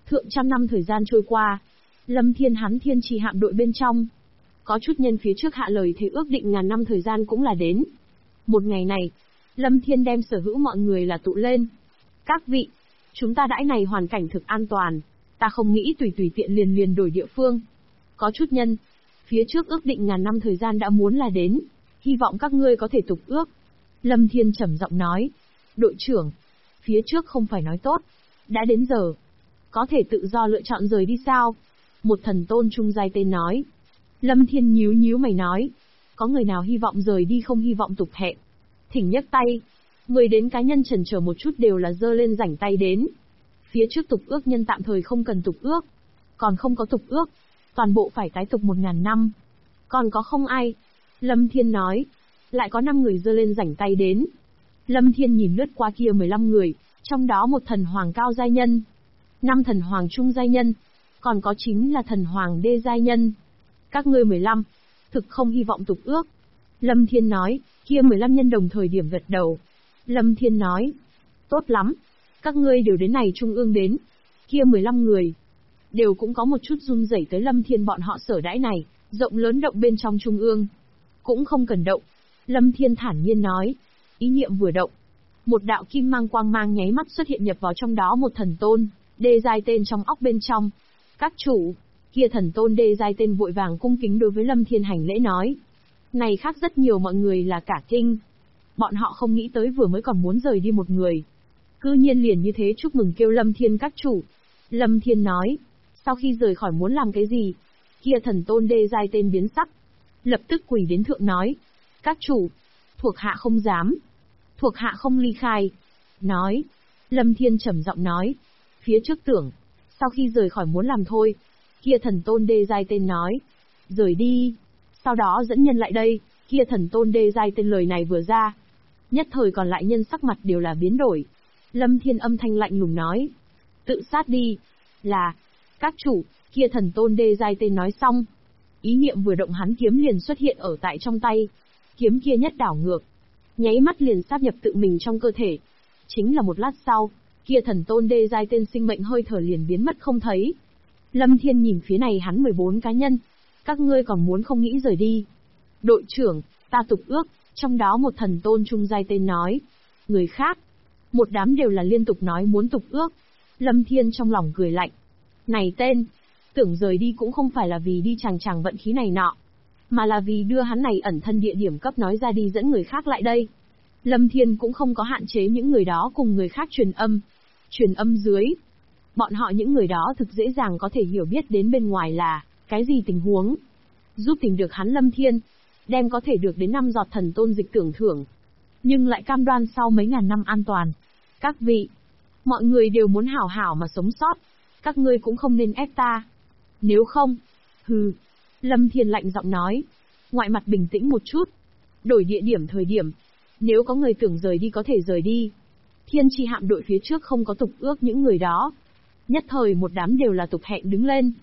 Lâm Thiên hắn thiên trì hạm đội bên trong. Có chút nhân phía trước hạ lời thế ước định ngàn năm thời gian cũng là đến. Một ngày này, Lâm Thiên đem sở hữu mọi người là tụ lên. Các vị, chúng ta đãi này hoàn cảnh thực an toàn, ta không nghĩ tùy tiện liền đổi địa phương. Có chút nhân, phía trước ước định ngàn năm thời gian đã muốn là đến, hy vọng các ngươi có thể tục ước. Lâm Thiên trầm giọng nói, đội trưởng, phía trước không phải nói tốt, đã đến giờ, có thể tự do lựa chọn rời đi sao? Một thần tôn trung giai tên nói. Lâm Thiên nhíu mày nói, có người nào hy vọng rời đi không hy vọng tục hẹn? Thỉnh nhấc tay. 10 đến cá nhân chần chờ một chút đều là giơ lên rảnh tay đến. Phía trước tục ước nhân tạm thời không cần tục ước. Còn không có tục ước, toàn bộ phải tái tục 1000 năm. Còn có không ai? Lâm Thiên nói. Lại có 5 người giơ lên rảnh tay đến. Lâm Thiên nhìn lướt qua kia 15 người, trong đó một thần hoàng cao giai nhân, 5 thần hoàng trung giai nhân, còn có chính là thần hoàng đê giai nhân. Các ngươi 15, thực không hy vọng tục ước. Lâm Thiên nói, kia 15 nhân đồng thời điểm gật đầu. Lâm Thiên nói, tốt lắm, các ngươi đều đến này trung ương đến. Kia 15 người, đều cũng có một chút run rẩy tới Lâm Thiên bọn họ sở đãi này, rộng lớn động bên trong trung ương. Cũng không cần động. Lâm Thiên thản nhiên nói, ý niệm vừa động. Một đạo kim mang quang mang nháy mắt xuất hiện nhập vào trong đó một thần tôn, đê giai tên trong óc bên trong. Các chủ, kia thần tôn đê giai tên vội vàng cung kính đối với Lâm Thiên hành lễ nói. Này khác rất nhiều mọi người là cả kinh. Bọn họ không nghĩ tới vừa mới còn muốn rời đi một người. Cư nhiên liền như thế chúc mừng kêu Lâm Thiên các chủ. Lâm Thiên nói, sau khi rời khỏi muốn làm cái gì? Kia thần tôn đê giai tên biến sắc. Lập tức quỳ đến thượng nói. Các chủ, thuộc hạ không dám. Thuộc hạ không ly khai. Nói. Lâm Thiên trầm giọng nói. Phía trước tưởng. Sau khi rời khỏi muốn làm thôi. Kia thần tôn đê giai tên nói. Rời đi. Sau đó dẫn nhân lại đây. Kia thần tôn đê giai tên lời này vừa ra. Nhất thời còn lại nhân sắc mặt đều là biến đổi. Lâm Thiên âm thanh lạnh lùng nói. Tự sát đi. Là. Các chủ, kia thần tôn đê giai tên nói xong. Ý niệm vừa động hắn kiếm liền xuất hiện ở tại trong tay. Kiếm kia nhất đảo ngược. Nháy mắt liền sáp nhập tự mình trong cơ thể. Chính là một lát sau, kia thần tôn đê giai tên sinh mệnh hơi thở liền biến mất không thấy. Lâm Thiên nhìn phía này hắn 14 cá nhân. Các ngươi còn muốn không nghĩ rời đi. Đội trưởng, ta tục ước, trong đó một thần tôn trung giai tên nói. Người khác, một đám đều là liên tục nói muốn tục ước. Lâm Thiên trong lòng cười lạnh. Này tên, tưởng rời đi cũng không phải là vì đi chàng vận khí này nọ, mà là vì đưa hắn này ẩn thân địa điểm cấp nói ra đi dẫn người khác lại đây. Lâm Thiên cũng không có hạn chế những người đó cùng người khác truyền âm. Truyền âm dưới, bọn họ những người đó thực dễ dàng có thể hiểu biết đến bên ngoài là cái gì tình huống. Giúp tìm được hắn Lâm Thiên, đem có thể được đến 5 giọt thần tôn dịch tưởng thưởng. Nhưng lại cam đoan sau mấy ngàn năm an toàn. Các vị, mọi người đều muốn hảo hảo mà sống sót. Các ngươi cũng không nên ép ta. Nếu không, hừ. Lâm Thiên lạnh giọng nói. Ngoại mặt bình tĩnh một chút. Đổi địa điểm thời điểm. Nếu có người tưởng rời đi có thể rời đi. Thiên chi hạm đội phía trước không có tục ước những người đó. Nhất thời một đám đều là tục hẹn đứng lên.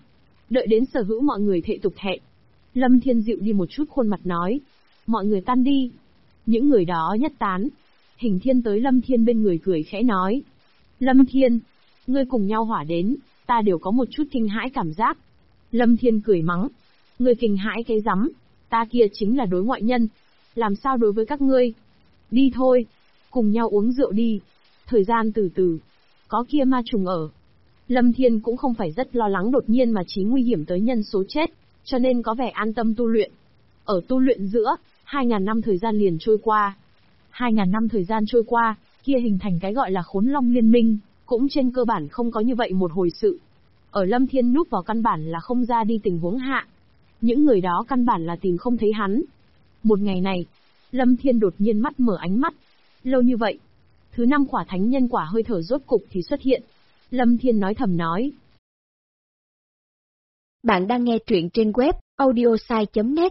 Đợi đến sở hữu mọi người thệ tục hẹn, Lâm Thiên dịu đi một chút khuôn mặt nói. Mọi người tan đi. Những người đó nhất tán. Hình Thiên tới Lâm Thiên bên người cười khẽ nói. Lâm Thiên, ngươi cùng nhau hỏa đến, ta đều có một chút kinh hãi cảm giác. Lâm Thiên cười mắng. Ngươi kinh hãi cái rắm, ta kia chính là đối ngoại nhân. Làm sao đối với các ngươi? Đi thôi, cùng nhau uống rượu đi. Thời gian từ từ, có kia ma trùng ở. Lâm Thiên cũng không phải rất lo lắng đột nhiên mà chí nguy hiểm tới nhân số chết, cho nên có vẻ an tâm tu luyện. Ở tu luyện giữa, 2.000 năm thời gian liền trôi qua. 2.000 năm thời gian trôi qua, kia hình thành cái gọi là Khốn Long Liên Minh, cũng trên cơ bản không có như vậy một hồi sự. Ở Lâm Thiên núp vào căn bản là không ra đi tình huống hạ. Những người đó căn bản là tìm không thấy hắn. Một ngày này, Lâm Thiên đột nhiên mắt mở ánh mắt. Lâu như vậy, thứ 5 quả thánh nhân quả hơi thở rốt cục thì xuất hiện. Lâm Thiên nói thầm nói. Bạn đang nghe truyện trên web audiosai.net.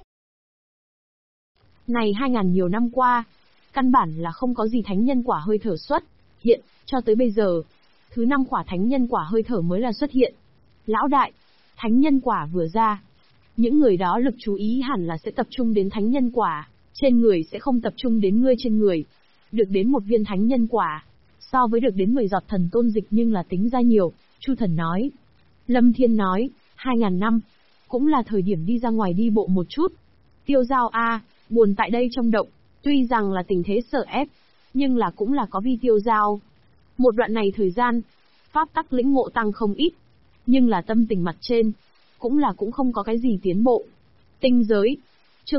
Này 2.000 nhiều năm qua, căn bản là không có gì thánh nhân quả hơi thở xuất hiện, cho tới bây giờ, thứ 5 quả thánh nhân quả hơi thở mới là xuất hiện. Lão đại, thánh nhân quả vừa ra, những người đó lực chú ý hẳn là sẽ tập trung đến thánh nhân quả, trên người sẽ không tập trung đến ngươi trên người. Được đến một viên thánh nhân quả, so với được đến 10 giọt thần tôn dịch nhưng là tính ra nhiều, Chu Thần nói. Lâm Thiên nói, 2.000 năm, cũng là thời điểm đi ra ngoài đi bộ một chút. Tiêu Giao a, buồn tại đây trong động, tuy rằng là tình thế sở ép, nhưng là cũng là có vi Tiêu Giao. Một đoạn này thời gian, pháp tắc lĩnh ngộ tăng không ít, nhưng là tâm tình mặt trên, cũng không có cái gì tiến bộ. Tinh giới, chương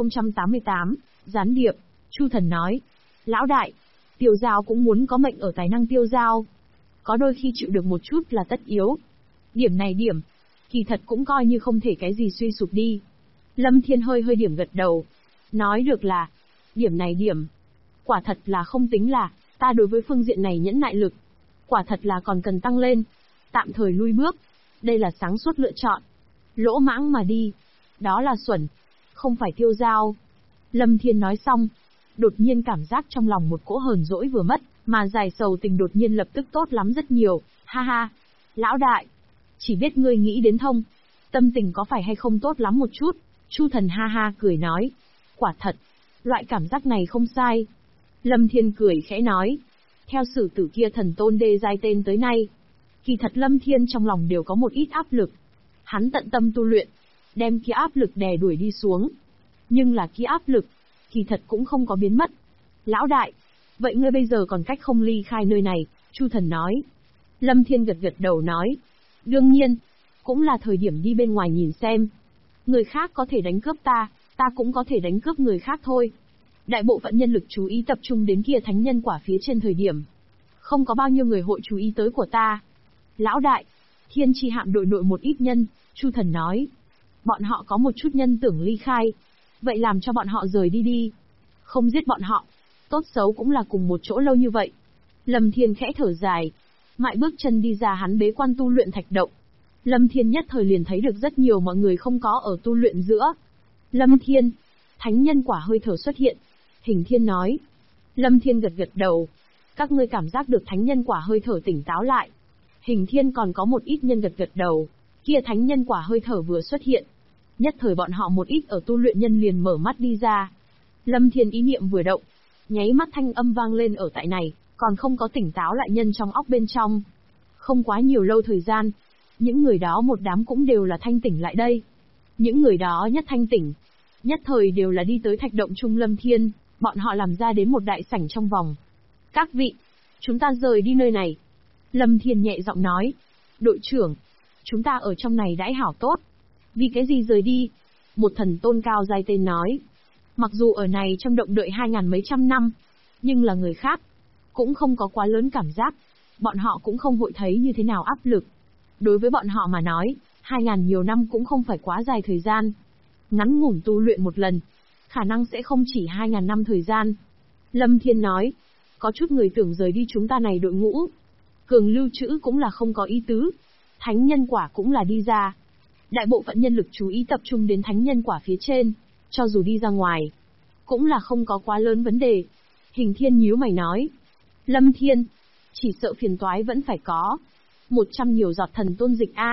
1088, gián điệp, Chu Thần nói. Lão đại, Tiêu Giao cũng muốn có mệnh ở tài năng Tiêu Giao. Có đôi khi chịu được một chút là tất yếu. Điểm này kỳ thật cũng coi như không thể cái gì suy sụp đi. Lâm Thiên hơi điểm gật đầu. Nói được là, điểm này quả thật là không tính là, ta đối với phương diện này nhẫn nại lực. Quả thật là còn cần tăng lên. Tạm thời lui bước. Đây là sáng suốt lựa chọn. Lỗ mãng mà đi. Đó là xuẩn. Không phải Tiêu Giao. Lâm Thiên nói xong. Đột nhiên cảm giác trong lòng một cỗ hờn dỗi vừa mất, mà dài sầu tình đột nhiên lập tức tốt lắm rất nhiều. Ha ha. Lão đại. Chỉ biết ngươi nghĩ đến thông. Tâm tình có phải hay không tốt lắm một chút. Chu Thần ha ha cười nói. Quả thật. Loại cảm giác này không sai. Lâm Thiên cười khẽ nói. Theo sử tử kia thần tôn đê giai tên tới nay. Kỳ thật Lâm Thiên trong lòng đều có một ít áp lực. Hắn tận tâm tu luyện. Đem kia áp lực đè đuổi đi xuống. Nhưng là kia áp lực. Kỳ thật cũng không có biến mất. Lão đại. Vậy ngươi bây giờ còn cách không ly khai nơi này. Chu Thần nói. Lâm Thiên gật đầu nói. Đương nhiên. Cũng là thời điểm đi bên ngoài nhìn xem. Người khác có thể đánh cướp ta. Ta cũng có thể đánh cướp người khác thôi. Đại bộ phận nhân lực chú ý tập trung đến kia thánh nhân quả phía trên thời điểm. Không có bao nhiêu người hội chú ý tới của ta. Lão đại. Thiên Chi hạm đội nội một ít nhân. Chu Thần nói. Bọn họ có một chút nhân tưởng ly khai. Vậy làm cho bọn họ rời đi. Không giết bọn họ. Tốt xấu cũng là cùng một chỗ lâu như vậy. Lâm Thiên khẽ thở dài. Mại bước chân đi ra hắn bế quan tu luyện thạch động. Lâm Thiên nhất thời liền thấy được rất nhiều mọi người không có ở tu luyện giữa. Lâm Thiên. Thánh nhân quả hơi thở xuất hiện. Hình Thiên nói. Lâm Thiên gật đầu. Các ngươi cảm giác được thánh nhân quả hơi thở tỉnh táo lại. Hình Thiên còn có một ít nhân gật đầu. Kia thánh nhân quả hơi thở vừa xuất hiện. Nhất thời bọn họ một ít ở tu luyện nhân liền mở mắt đi ra. Lâm Thiên ý niệm vừa động. Nháy mắt thanh âm vang lên ở tại này, còn không có tỉnh táo lại nhân trong óc bên trong. Không quá nhiều lâu thời gian. Những người đó một đám cũng đều là thanh tỉnh lại đây. Những người đó nhất thanh tỉnh. Nhất thời đều là đi tới thạch động trung Lâm Thiên, bọn họ làm ra đến một đại sảnh trong vòng. Các vị, chúng ta rời đi nơi này. Lâm Thiên nhẹ giọng nói. Đội trưởng, chúng ta ở trong này đãi hảo tốt. Vì cái gì rời đi? Một thần tôn cao giai tên nói. Mặc dù ở này trong động đợi 2.000 mấy trăm năm, nhưng là người khác, cũng không có quá lớn cảm giác. Bọn họ cũng không hội thấy như thế nào áp lực. Đối với bọn họ mà nói, 2.000 nhiều năm cũng không phải quá dài thời gian. Ngắn ngủn tu luyện một lần, khả năng sẽ không chỉ 2.000 năm thời gian. Lâm Thiên nói, có chút người tưởng rời đi chúng ta này đội ngũ. Cường lưu trữ cũng là không có ý tứ. Thánh nhân quả cũng là đi ra. Đại bộ phận nhân lực chú ý tập trung đến thánh nhân quả phía trên, cho dù đi ra ngoài, cũng là không có quá lớn vấn đề. Hình Thiên nhíu mày nói. Lâm Thiên, chỉ sợ phiền toái vẫn phải có. 100 nhiều giọt thần tôn dịch a.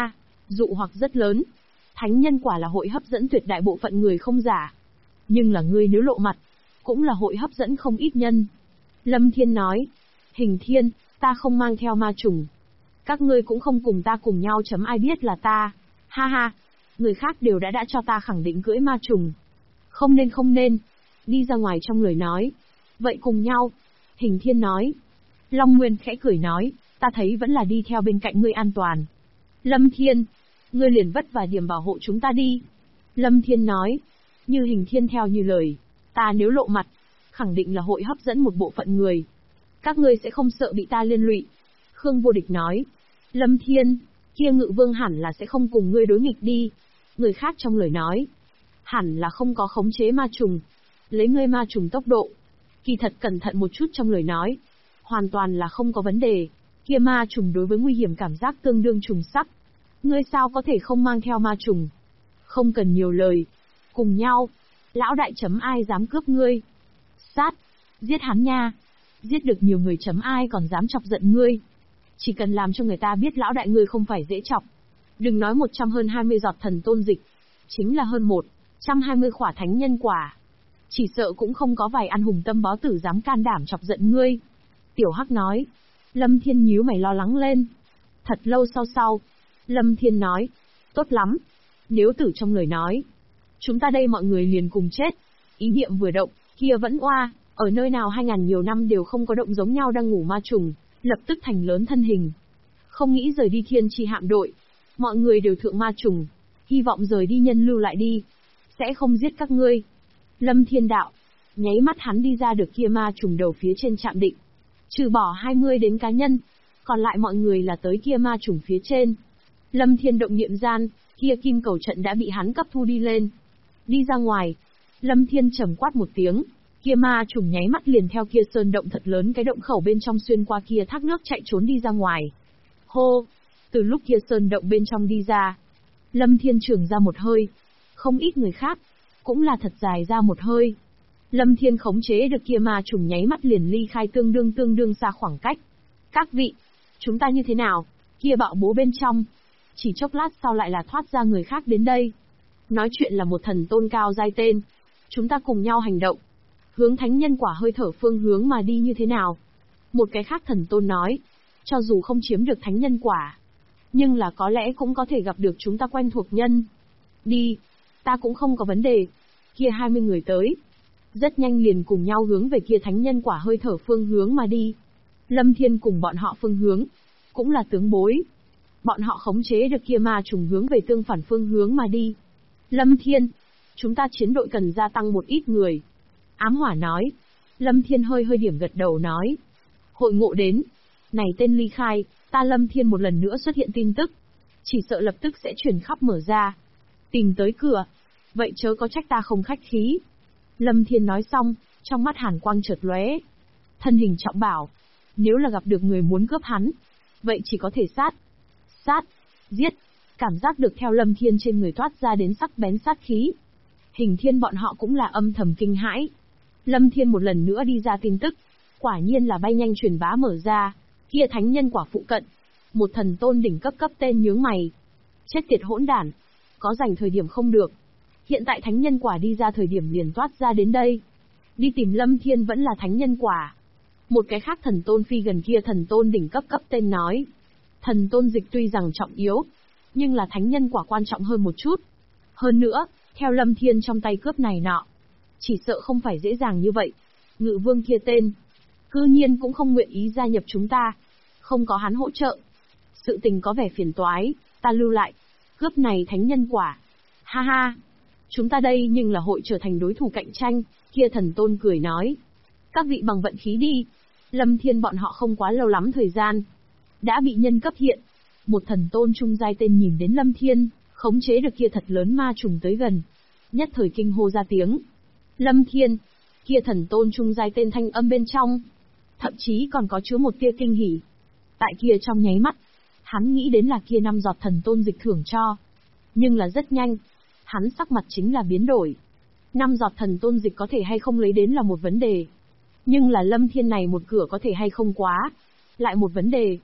Dụ hoặc rất lớn. Thánh nhân quả là hội hấp dẫn tuyệt đại bộ phận người không giả. Nhưng là ngươi nếu lộ mặt, cũng là hội hấp dẫn không ít nhân. Lâm Thiên nói, Hình Thiên, ta không mang theo ma trùng. Các ngươi cũng không cùng ta cùng nhau chấm ai biết là ta. Ha ha, người khác đều đã cho ta khẳng định cưỡi ma trùng. Không nên. Đi ra ngoài trong lời nói. Vậy cùng nhau. Hình Thiên nói. Long Nguyên khẽ cười nói, ta thấy vẫn là đi theo bên cạnh ngươi an toàn. Lâm Thiên, ngươi liền vất vả điểm bảo hộ chúng ta đi. Lâm Thiên nói, như Hình Thiên theo như lời, ta nếu lộ mặt, khẳng định là hội hấp dẫn một bộ phận người. Các ngươi sẽ không sợ bị ta liên lụy. Khương Vô Địch nói, Lâm Thiên, kia Ngự Vương hẳn là sẽ không cùng ngươi đối nghịch đi. Người khác trong lời nói, hẳn là không có khống chế ma trùng. Lấy ngươi ma trùng tốc độ, kỳ thật cẩn thận một chút trong lời nói, hoàn toàn là không có vấn đề. Kia ma trùng đối với nguy hiểm cảm giác tương đương trùng sắc. Ngươi sao có thể không mang theo ma trùng? Không cần nhiều lời. Cùng nhau. Lão đại chấm ai dám cướp ngươi? Sát. Giết hắn nha. Giết được nhiều người chấm ai còn dám chọc giận ngươi. Chỉ cần làm cho người ta biết lão đại ngươi không phải dễ chọc. Đừng nói 120 giọt thần tôn dịch. Chính là hơn 120 khỏa thánh nhân quả. Chỉ sợ cũng không có vài anh hùng tâm bó tử dám can đảm chọc giận ngươi. Tiểu Hắc nói. Lâm Thiên nhíu mày lo lắng lên. Thật lâu sau, Lâm Thiên nói, tốt lắm. Nếu tử trong lời nói, chúng ta đây mọi người liền cùng chết. Ý niệm vừa động, kia vẫn oa, ở nơi nào 2000 nhiều năm đều không có động giống nhau đang ngủ ma trùng, lập tức thành lớn thân hình. Không nghĩ rời đi Thiên Chi hạm đội. Mọi người đều thượng ma trùng, hy vọng rời đi nhân lưu lại đi. Sẽ không giết các ngươi. Lâm Thiên đạo, nháy mắt hắn đi ra được kia ma trùng đầu phía trên trạm định. Trừ bỏ 20 đến cá nhân, còn lại mọi người là tới kia ma trùng phía trên. Lâm Thiên động niệm gian, kia kim cầu trận đã bị hắn cấp thu đi lên. Đi ra ngoài, Lâm Thiên trầm quát một tiếng, kia ma trùng nháy mắt liền theo kia sơn động thật lớn cái động khẩu bên trong xuyên qua kia thác nước chạy trốn đi ra ngoài. Hô, từ lúc kia sơn động bên trong đi ra, Lâm Thiên trường ra một hơi, không ít người khác, cũng là thật dài ra một hơi. Lâm Thiên khống chế được kia ma trùng nháy mắt liền ly khai tương đương xa khoảng cách. Các vị, chúng ta như thế nào? Kia bạo bố bên trong. Chỉ chốc lát sau lại là thoát ra người khác đến đây. Nói chuyện là một thần tôn cao giai tên. Chúng ta cùng nhau hành động. Hướng thánh nhân quả hơi thở phương hướng mà đi như thế nào? Một cái khác thần tôn nói. Cho dù không chiếm được thánh nhân quả, nhưng là có lẽ cũng có thể gặp được chúng ta quen thuộc nhân. Đi, ta cũng không có vấn đề. Kia 20 người tới. Rất nhanh liền cùng nhau hướng về kia thánh nhân quả hơi thở phương hướng mà đi. Lâm Thiên cùng bọn họ phương hướng, cũng là tướng bối. Bọn họ khống chế được kia ma trùng hướng về tương phản phương hướng mà đi. Lâm Thiên, chúng ta chiến đội cần gia tăng một ít người. Ám Hỏa nói. Lâm Thiên hơi điểm gật đầu nói. Hội ngộ đến. Này tên ly khai, ta Lâm Thiên một lần nữa xuất hiện tin tức. Chỉ sợ lập tức sẽ truyền khắp mở ra. Tìm tới cửa. Vậy chớ có trách ta không khách khí. Lâm Thiên nói xong, trong mắt hàn quang chợt lóe. Thân hình trọng bảo. Nếu là gặp được người muốn cướp hắn, vậy chỉ có thể sát, giết. Cảm giác được theo Lâm Thiên trên người toát ra đến sắc bén sát khí. Hình Thiên bọn họ cũng là âm thầm kinh hãi. Lâm Thiên một lần nữa đi ra tin tức. Quả nhiên là bay nhanh truyền bá mở ra. Kia thánh nhân quả phụ cận. Một thần tôn đỉnh cấp tên nhướng mày. Chết tiệt hỗn đản. Có dành thời điểm không được. Hiện tại thánh nhân quả đi ra thời điểm liền toát ra đến đây. Đi tìm Lâm Thiên vẫn là thánh nhân quả. Một cái khác thần tôn phi gần kia thần tôn đỉnh cấp tên nói. Thần tôn dịch tuy rằng trọng yếu, nhưng là thánh nhân quả quan trọng hơn một chút. Hơn nữa, theo Lâm Thiên trong tay cướp này nọ, chỉ sợ không phải dễ dàng như vậy. Ngự vương kia tên, cư nhiên cũng không nguyện ý gia nhập chúng ta. Không có hắn hỗ trợ, sự tình có vẻ phiền toái, ta lưu lại. Cướp này thánh nhân quả. Ha ha, chúng ta đây nhưng là hội trở thành đối thủ cạnh tranh, kia thần tôn cười nói. Các vị bằng vận khí đi. Lâm Thiên bọn họ không quá lâu lắm thời gian, đã bị nhân cấp hiện. Một thần tôn trung giai tên nhìn đến Lâm Thiên, khống chế được kia thật lớn ma trùng tới gần. Nhất thời kinh hô ra tiếng. Lâm Thiên, kia thần tôn trung giai tên thanh âm bên trong. Thậm chí còn có chứa một tia kinh hỉ. Tại kia trong nháy mắt, hắn nghĩ đến là kia 5 giọt thần tôn dịch thưởng cho. Nhưng là rất nhanh, hắn sắc mặt chính là biến đổi. 5 giọt thần tôn dịch có thể hay không lấy đến là một vấn đề. Nhưng là Lâm Thiên này một cửa có thể hay không quá. Lại một vấn đề.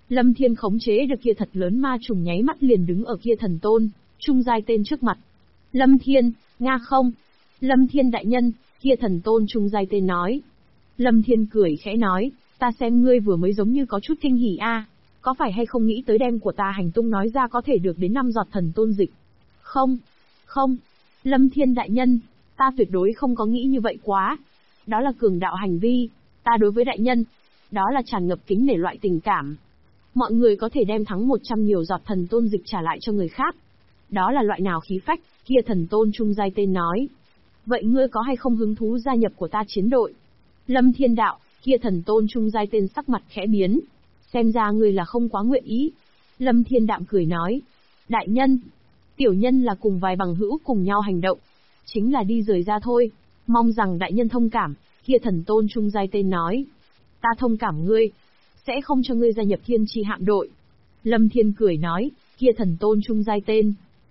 Lâm Thiên khống chế được kia thật lớn ma trùng nháy mắt liền đứng ở kia thần tôn, trung giai tên trước mặt. Lâm Thiên, Nga không? Lâm Thiên đại nhân, kia thần tôn trung giai tên nói. Lâm Thiên cười khẽ nói, ta xem ngươi vừa mới giống như có chút kinh hỉ a, có phải hay không nghĩ tới đem của ta hành tung nói ra có thể được đến 5 giọt thần tôn dịch? Không, không, Lâm Thiên đại nhân, ta tuyệt đối không có nghĩ như vậy quá. Đó là cường đạo hành vi, ta đối với đại nhân, đó là tràn ngập kính nể loại tình cảm. Mọi người có thể đem thắng 100 nhiều giọt thần tôn dịch trả lại cho người khác. Đó là loại nào khí phách, kia thần tôn trung giai tên nói. Vậy ngươi có hay không hứng thú gia nhập của ta chiến đội? Lâm Thiên đạo, kia thần tôn trung giai tên sắc mặt khẽ biến. Xem ra ngươi là không quá nguyện ý. Lâm Thiên đạm cười nói. Đại nhân, tiểu nhân là cùng vài bằng hữu cùng nhau hành động. Chính là đi rời ra thôi. Mong rằng đại nhân thông cảm, kia thần tôn trung giai tên nói. Ta thông cảm ngươi, sẽ không cho ngươi gia nhập thiên chi hạm đội. Lâm Thiên cười nói, kia thần tôn trung giai tên.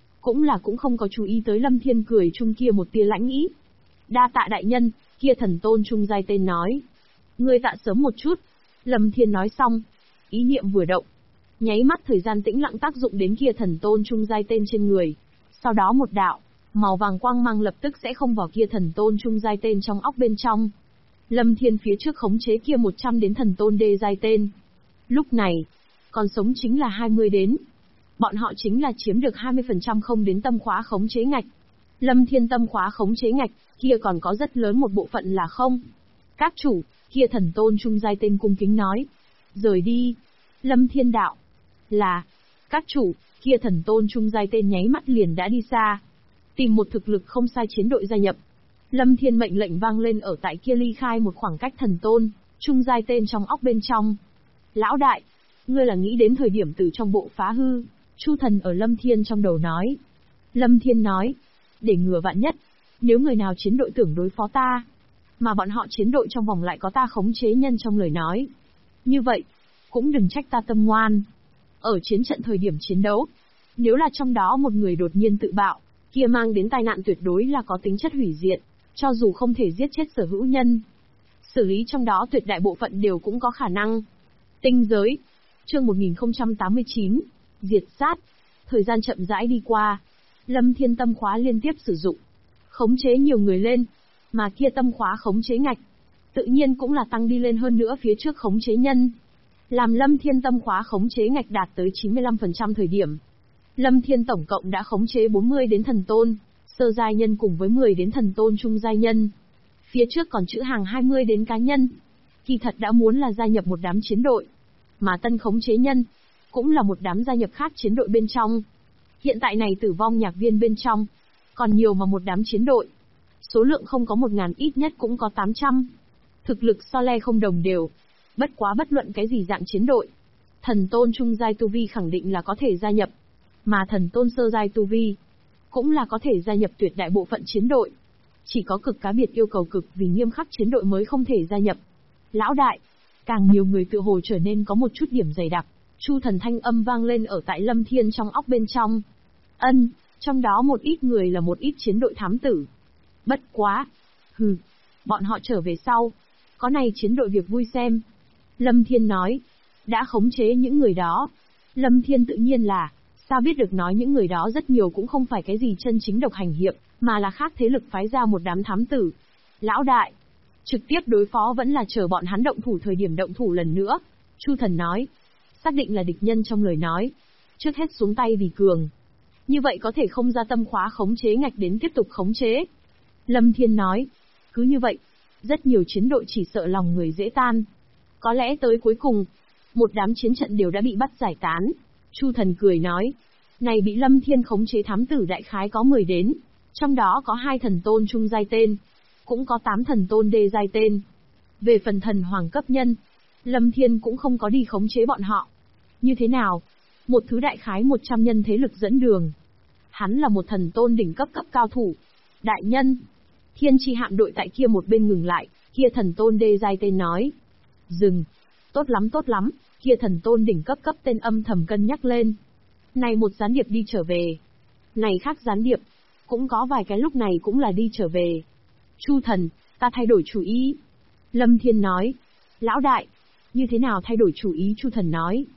Cũng không có chú ý tới Lâm Thiên cười chung kia một tia lãnh ý. Đa tạ đại nhân, kia thần tôn trung giai tên nói. Ngươi tạ sớm một chút. Lâm Thiên nói xong, ý niệm vừa động. Nháy mắt thời gian tĩnh lặng tác dụng đến kia thần tôn trung giai tên trên người. Sau đó một đạo, màu vàng quang mang lập tức sẽ không vào kia thần tôn trung giai tên trong óc bên trong. Lâm Thiên phía trước khống chế kia 100 đến thần tôn đê giai tên. Lúc này, còn sống chính là 20 đến. Bọn họ chính là chiếm được 20% không đến tâm khóa khống chế ngạch. Lâm Thiên tâm khóa khống chế ngạch, kia còn có rất lớn một bộ phận là không. Các chủ, kia thần tôn trung giai tên cung kính nói. Rời đi. Lâm Thiên đạo. Là. Các chủ, kia thần tôn trung giai tên nháy mắt liền đã đi xa. Tìm một thực lực không sai chiến đội gia nhập. Lâm Thiên mệnh lệnh vang lên ở tại kia ly khai một khoảng cách thần tôn, trung giai tên trong óc bên trong. Lão đại, ngươi là nghĩ đến thời điểm từ trong bộ phá hư, Chu Thần ở Lâm Thiên trong đầu nói. Lâm Thiên nói, để ngừa vạn nhất, nếu người nào chiến đội tưởng đối phó ta, mà bọn họ chiến đội trong vòng lại có ta khống chế nhân trong lời nói. Như vậy, cũng đừng trách ta tâm ngoan. Ở chiến trận thời điểm chiến đấu, nếu là trong đó một người đột nhiên tự bạo, kia mang đến tai nạn tuyệt đối là có tính chất hủy diệt. Cho dù không thể giết chết sở hữu nhân, xử lý trong đó tuyệt đại bộ phận đều cũng có khả năng. Tinh giới, chương 1089, diệt sát. Thời gian chậm rãi đi qua, Lâm Thiên tâm khóa liên tiếp sử dụng, khống chế nhiều người lên, mà kia tâm khóa khống chế ngạch, tự nhiên cũng là tăng đi lên hơn nữa phía trước khống chế nhân. Làm Lâm Thiên tâm khóa khống chế ngạch đạt tới 95% thời điểm, Lâm Thiên tổng cộng đã khống chế 40 đến thần tôn sơ giai nhân cùng với 10 đến thần tôn trung giai nhân. Phía trước còn chữ hàng 20 đến cá nhân. Kỳ thật đã muốn là gia nhập một đám chiến đội. Mà tân khống chế nhân, cũng là một đám gia nhập khác chiến đội bên trong. Hiện tại này tử vong nhạc viên bên trong, còn nhiều mà một đám chiến đội. Số lượng không có 1000 ít nhất cũng có 800. Thực lực so le không đồng đều. Bất quá bất luận cái gì dạng chiến đội. Thần tôn trung giai tu vi khẳng định là có thể gia nhập. Mà thần tôn sơ giai tu vi, cũng là có thể gia nhập tuyệt đại bộ phận chiến đội. Chỉ có cực cá biệt yêu cầu cực vì nghiêm khắc chiến đội mới không thể gia nhập. Lão đại, càng nhiều người tự hồ trở nên có một chút điểm dày đặc. Chu Thần thanh âm vang lên ở tại Lâm Thiên trong óc bên trong. Trong đó một ít người là một ít chiến đội thám tử. Bất quá. Bọn họ trở về sau. Có này chiến đội việc vui xem. Lâm Thiên nói. Đã khống chế những người đó. Lâm Thiên tự nhiên là, sao biết được nói những người đó rất nhiều cũng không phải cái gì chân chính độc hành hiệp, mà là khác thế lực phái ra một đám thám tử. Lão đại, trực tiếp đối phó vẫn là chờ bọn hắn động thủ thời điểm động thủ lần nữa. Chu Thần nói, xác định là địch nhân trong lời nói. Trước hết xuống tay vì cường. Như vậy có thể không ra tâm khóa khống chế ngạch đến tiếp tục khống chế. Lâm Thiên nói, cứ như vậy, rất nhiều chiến đội chỉ sợ lòng người dễ tan. Có lẽ tới cuối cùng, một đám chiến trận đều đã bị bắt giải tán. Chu Thần cười nói, này bị Lâm Thiên khống chế thám tử đại khái có 10 đến, trong đó có 2 thần tôn trung giai tên, cũng có 8 thần tôn đê giai tên. Về phần thần hoàng cấp nhân, Lâm Thiên cũng không có đi khống chế bọn họ. Như thế nào? Một thứ đại khái 100 nhân thế lực dẫn đường. Hắn là một thần tôn đỉnh cấp cao thủ. Đại nhân, thiên chi hạm đội tại kia một bên ngừng lại, kia thần tôn đê giai tên nói. Dừng. Tốt lắm, kia thần tôn đỉnh cấp tên âm thầm cân nhắc lên. Này một gián điệp đi trở về. Này khác gián điệp, cũng có vài cái lúc này cũng là đi trở về. Chu Thần, ta thay đổi chủ ý. Lâm Thiên nói. Lão đại, như thế nào thay đổi chủ ý? Chu Thần nói.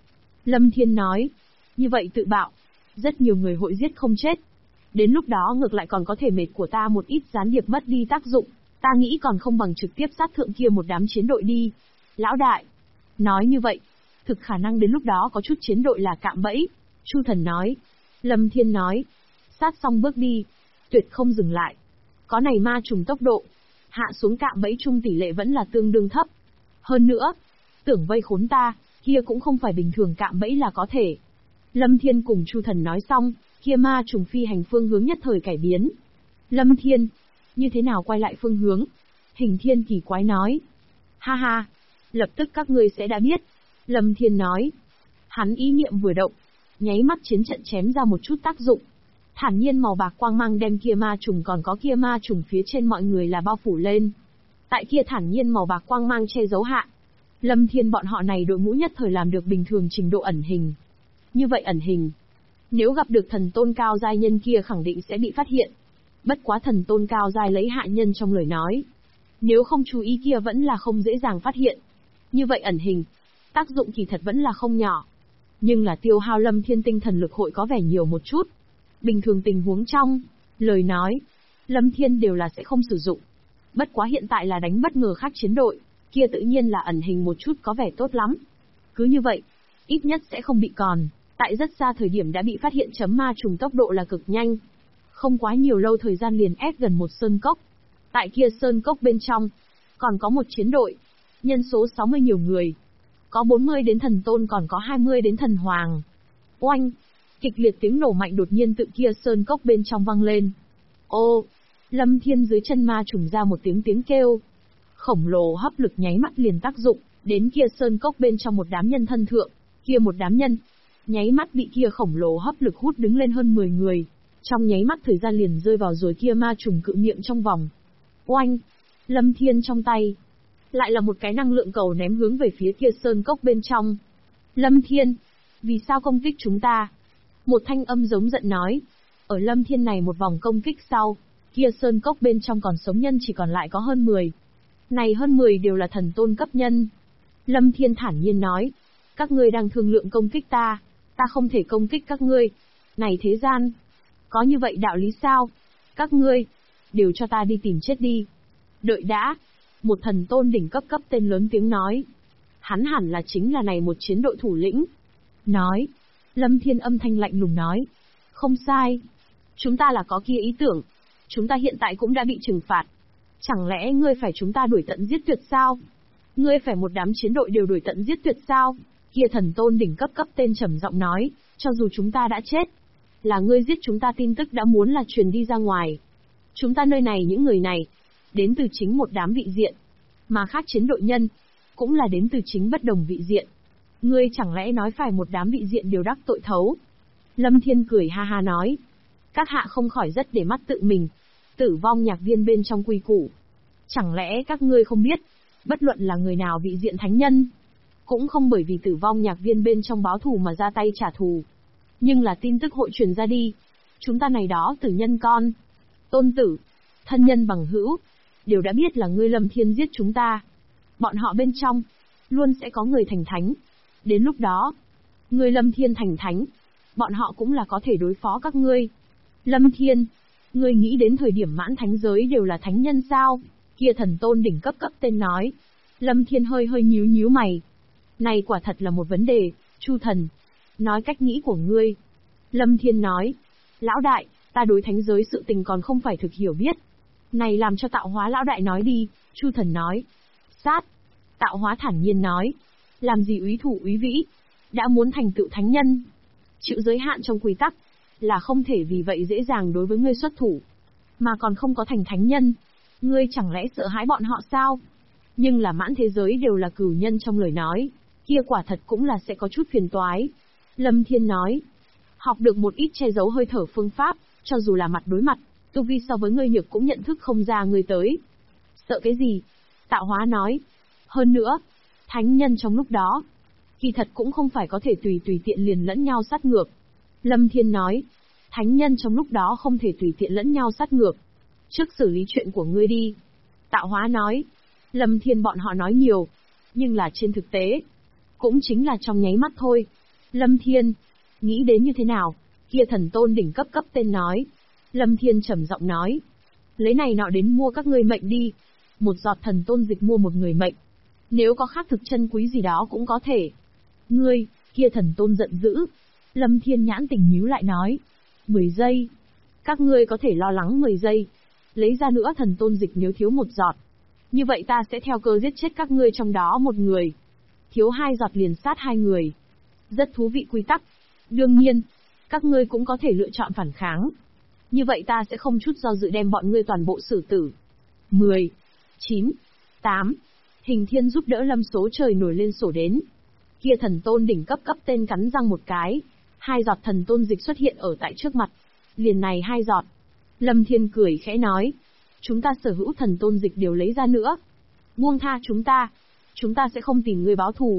Lâm Thiên nói. Như vậy tự bạo. Rất nhiều người hội giết không chết. Đến lúc đó ngược lại còn có thể mệt của ta một ít gián điệp mất đi tác dụng. Ta nghĩ còn không bằng trực tiếp sát thượng kia một đám chiến đội đi. Lão đại. Nói như vậy. Thực khả năng đến lúc đó có chút chiến đội là cạm bẫy. Chu Thần nói. Lâm Thiên nói. Sát xong bước đi. Tuyệt không dừng lại. Có này ma trùng tốc độ. Hạ xuống cạm bẫy chung tỷ lệ vẫn là tương đương thấp. Hơn nữa. Tưởng vây khốn ta, kia cũng không phải bình thường cạm bẫy là có thể. Lâm Thiên cùng Chu Thần nói xong, kia ma trùng phi hành phương hướng nhất thời cải biến. Lâm Thiên. Như thế nào quay lại phương hướng? Hình Thiên kỳ quái nói. Ha ha. Lập tức các ngươi sẽ đã biết. Lâm Thiên nói. Hắn ý niệm vừa động. Nháy mắt chiến trận chém ra một chút tác dụng. Thản nhiên màu bạc quang mang đem kia ma trùng còn có kia ma trùng phía trên mọi người là bao phủ lên. Tại kia thản nhiên màu bạc quang mang che giấu hạ. Lâm Thiên bọn họ này đội ngũ nhất thời làm được bình thường trình độ ẩn hình. Như vậy ẩn hình. Nếu gặp được thần tôn cao giai nhân kia khẳng định sẽ bị phát hiện. Bất quá thần tôn cao giai lấy hạ nhân trong lời nói. Nếu không chú ý kia vẫn là không dễ dàng phát hiện. Như vậy ẩn hình. Tác dụng kỳ thật vẫn là không nhỏ. Nhưng là tiêu hao Lâm Thiên tinh thần lực hội có vẻ nhiều một chút. Bình thường tình huống trong, lời nói, Lâm Thiên đều là sẽ không sử dụng. Bất quá hiện tại là đánh bất ngờ khác chiến đội, kia tự nhiên là ẩn hình một chút có vẻ tốt lắm. Cứ như vậy, ít nhất sẽ không bị còn, tại rất xa thời điểm đã bị phát hiện chấm ma trùng tốc độ là cực nhanh. Không quá nhiều lâu thời gian liền ép gần một sơn cốc. Tại kia sơn cốc bên trong, còn có một chiến đội, nhân số 60 nhiều người. Có 40 đến thần tôn còn có 20 đến thần hoàng. Oanh! Kịch liệt tiếng nổ mạnh đột nhiên tự kia sơn cốc bên trong vang lên. Ô! Lâm Thiên dưới chân ma trùng ra một tiếng kêu. Khổng lồ hấp lực nháy mắt liền tác dụng, đến kia sơn cốc bên trong một đám nhân thân thượng, kia một đám nhân. Nháy mắt bị kia khổng lồ hấp lực hút đứng lên hơn 10 người. Trong nháy mắt thời gian liền rơi vào rồi kia ma trùng cự miệng trong vòng. Oanh! Lâm Thiên trong tay. Lại là một cái năng lượng cầu ném hướng về phía kia sơn cốc bên trong. Lâm Thiên! Vì sao công kích chúng ta? Một thanh âm giống giận nói. Ở Lâm Thiên này một vòng công kích sau, kia sơn cốc bên trong còn sống nhân chỉ còn lại có hơn 10. Này hơn 10 đều là thần tôn cấp nhân. Lâm Thiên thản nhiên nói. Các ngươi đang thương lượng công kích ta không thể công kích các ngươi. Này thế gian, có như vậy đạo lý sao? Các ngươi, đều cho ta đi tìm chết đi. Đợi đã. Một thần tôn đỉnh cấp tên lớn tiếng nói. Hắn hẳn là chính là này một chiến đội thủ lĩnh. Nói. Lâm Thiên âm thanh lạnh lùng nói. Không sai. Chúng ta là có kia ý tưởng. Chúng ta hiện tại cũng đã bị trừng phạt. Chẳng lẽ ngươi phải chúng ta đuổi tận giết tuyệt sao? Ngươi phải một đám chiến đội đều đuổi tận giết tuyệt sao? Kia thần tôn đỉnh cấp tên trầm giọng nói. Cho dù chúng ta đã chết, là ngươi giết chúng ta tin tức đã muốn là truyền đi ra ngoài. Chúng ta nơi này những người này, đến từ chính một đám vị diện. Mà khác chiến đội nhân, cũng là đến từ chính bất đồng vị diện. Ngươi chẳng lẽ nói phải một đám vị diện đều đắc tội thấu? Lâm Thiên cười ha ha nói. Các hạ không khỏi rất để mắt tự mình. Tử vong nhạc viên bên trong quy củ. Chẳng lẽ các ngươi không biết, bất luận là người nào vị diện thánh nhân, cũng không bởi vì tử vong nhạc viên bên trong báo thù mà ra tay trả thù. Nhưng là tin tức hội truyền ra đi. Chúng ta này đó tử nhân con, tôn tử, thân nhân bằng hữu, đều đã biết là ngươi Lâm Thiên giết chúng ta. Bọn họ bên trong, luôn sẽ có người thành thánh. Đến lúc đó, ngươi Lâm Thiên thành thánh, bọn họ cũng là có thể đối phó các ngươi. Lâm Thiên, ngươi nghĩ đến thời điểm mãn thánh giới đều là thánh nhân sao? Kia thần tôn đỉnh cấp tên nói. Lâm Thiên hơi nhíu mày. Này quả thật là một vấn đề, Chu Thần. Nói cách nghĩ của ngươi. Lâm Thiên nói. Lão đại, ta đối thánh giới sự tình còn không phải thực hiểu biết. Này làm cho Tạo Hóa lão đại nói đi, Chu Thần nói. Sát. Tạo Hóa thản nhiên nói. Làm gì úy thủ úy vĩ. Đã muốn thành tựu thánh nhân, chịu giới hạn trong quy tắc, là không thể vì vậy dễ dàng đối với ngươi xuất thủ. Mà còn không có thành thánh nhân, ngươi chẳng lẽ sợ hãi bọn họ sao? Nhưng là mãn thế giới đều là cửu nhân trong lời nói, kia quả thật cũng là sẽ có chút phiền toái. Lâm Thiên nói. Học được một ít che giấu hơi thở phương pháp, cho dù là mặt đối mặt, tu vi so với ngươi nhược cũng nhận thức không ra ngươi tới. Sợ cái gì? Tạo Hóa nói. Hơn nữa, thánh nhân trong lúc đó, kỳ thật cũng không phải có thể tùy tiện liền lẫn nhau sát ngược. Lâm Thiên nói. Thánh nhân trong lúc đó không thể tùy tiện lẫn nhau sát ngược. Trước xử lý chuyện của ngươi đi. Tạo Hóa nói. Lâm Thiên bọn họ nói nhiều, nhưng là trên thực tế, cũng chính là trong nháy mắt thôi. Lâm Thiên, nghĩ đến như thế nào? Kia thần tôn đỉnh cấp cấp tên nói. Lâm Thiên trầm giọng nói. Lấy này nọ đến mua các ngươi mệnh đi. Một giọt thần tôn dịch mua một người mệnh. Nếu có khác thực chân quý gì đó cũng có thể. Ngươi, kia thần tôn giận dữ. Lâm Thiên nhãn tình nhíu lại nói. 10 giây. Các ngươi có thể lo lắng 10 giây. Lấy ra nữa thần tôn dịch nếu thiếu một giọt. Như vậy ta sẽ theo cơ giết chết các ngươi trong đó một người. Thiếu 2 giọt liền sát 2 người. Rất thú vị quy tắc. Đương nhiên, các ngươi cũng có thể lựa chọn phản kháng. Như vậy ta sẽ không chút do dự đem bọn ngươi toàn bộ xử tử. 10, 9, 8. Hình Thiên giúp đỡ Lâm Số Trời nổi lên sổ đến. Kia thần tôn đỉnh cấp cấp tên cắn răng một cái. 2 giọt thần tôn dịch xuất hiện ở tại trước mặt. Liền này 2 giọt. Lâm Thiên cười khẽ nói. Chúng ta sở hữu thần tôn dịch đều lấy ra nữa. Buông tha chúng ta. Chúng ta sẽ không tìm người báo thù.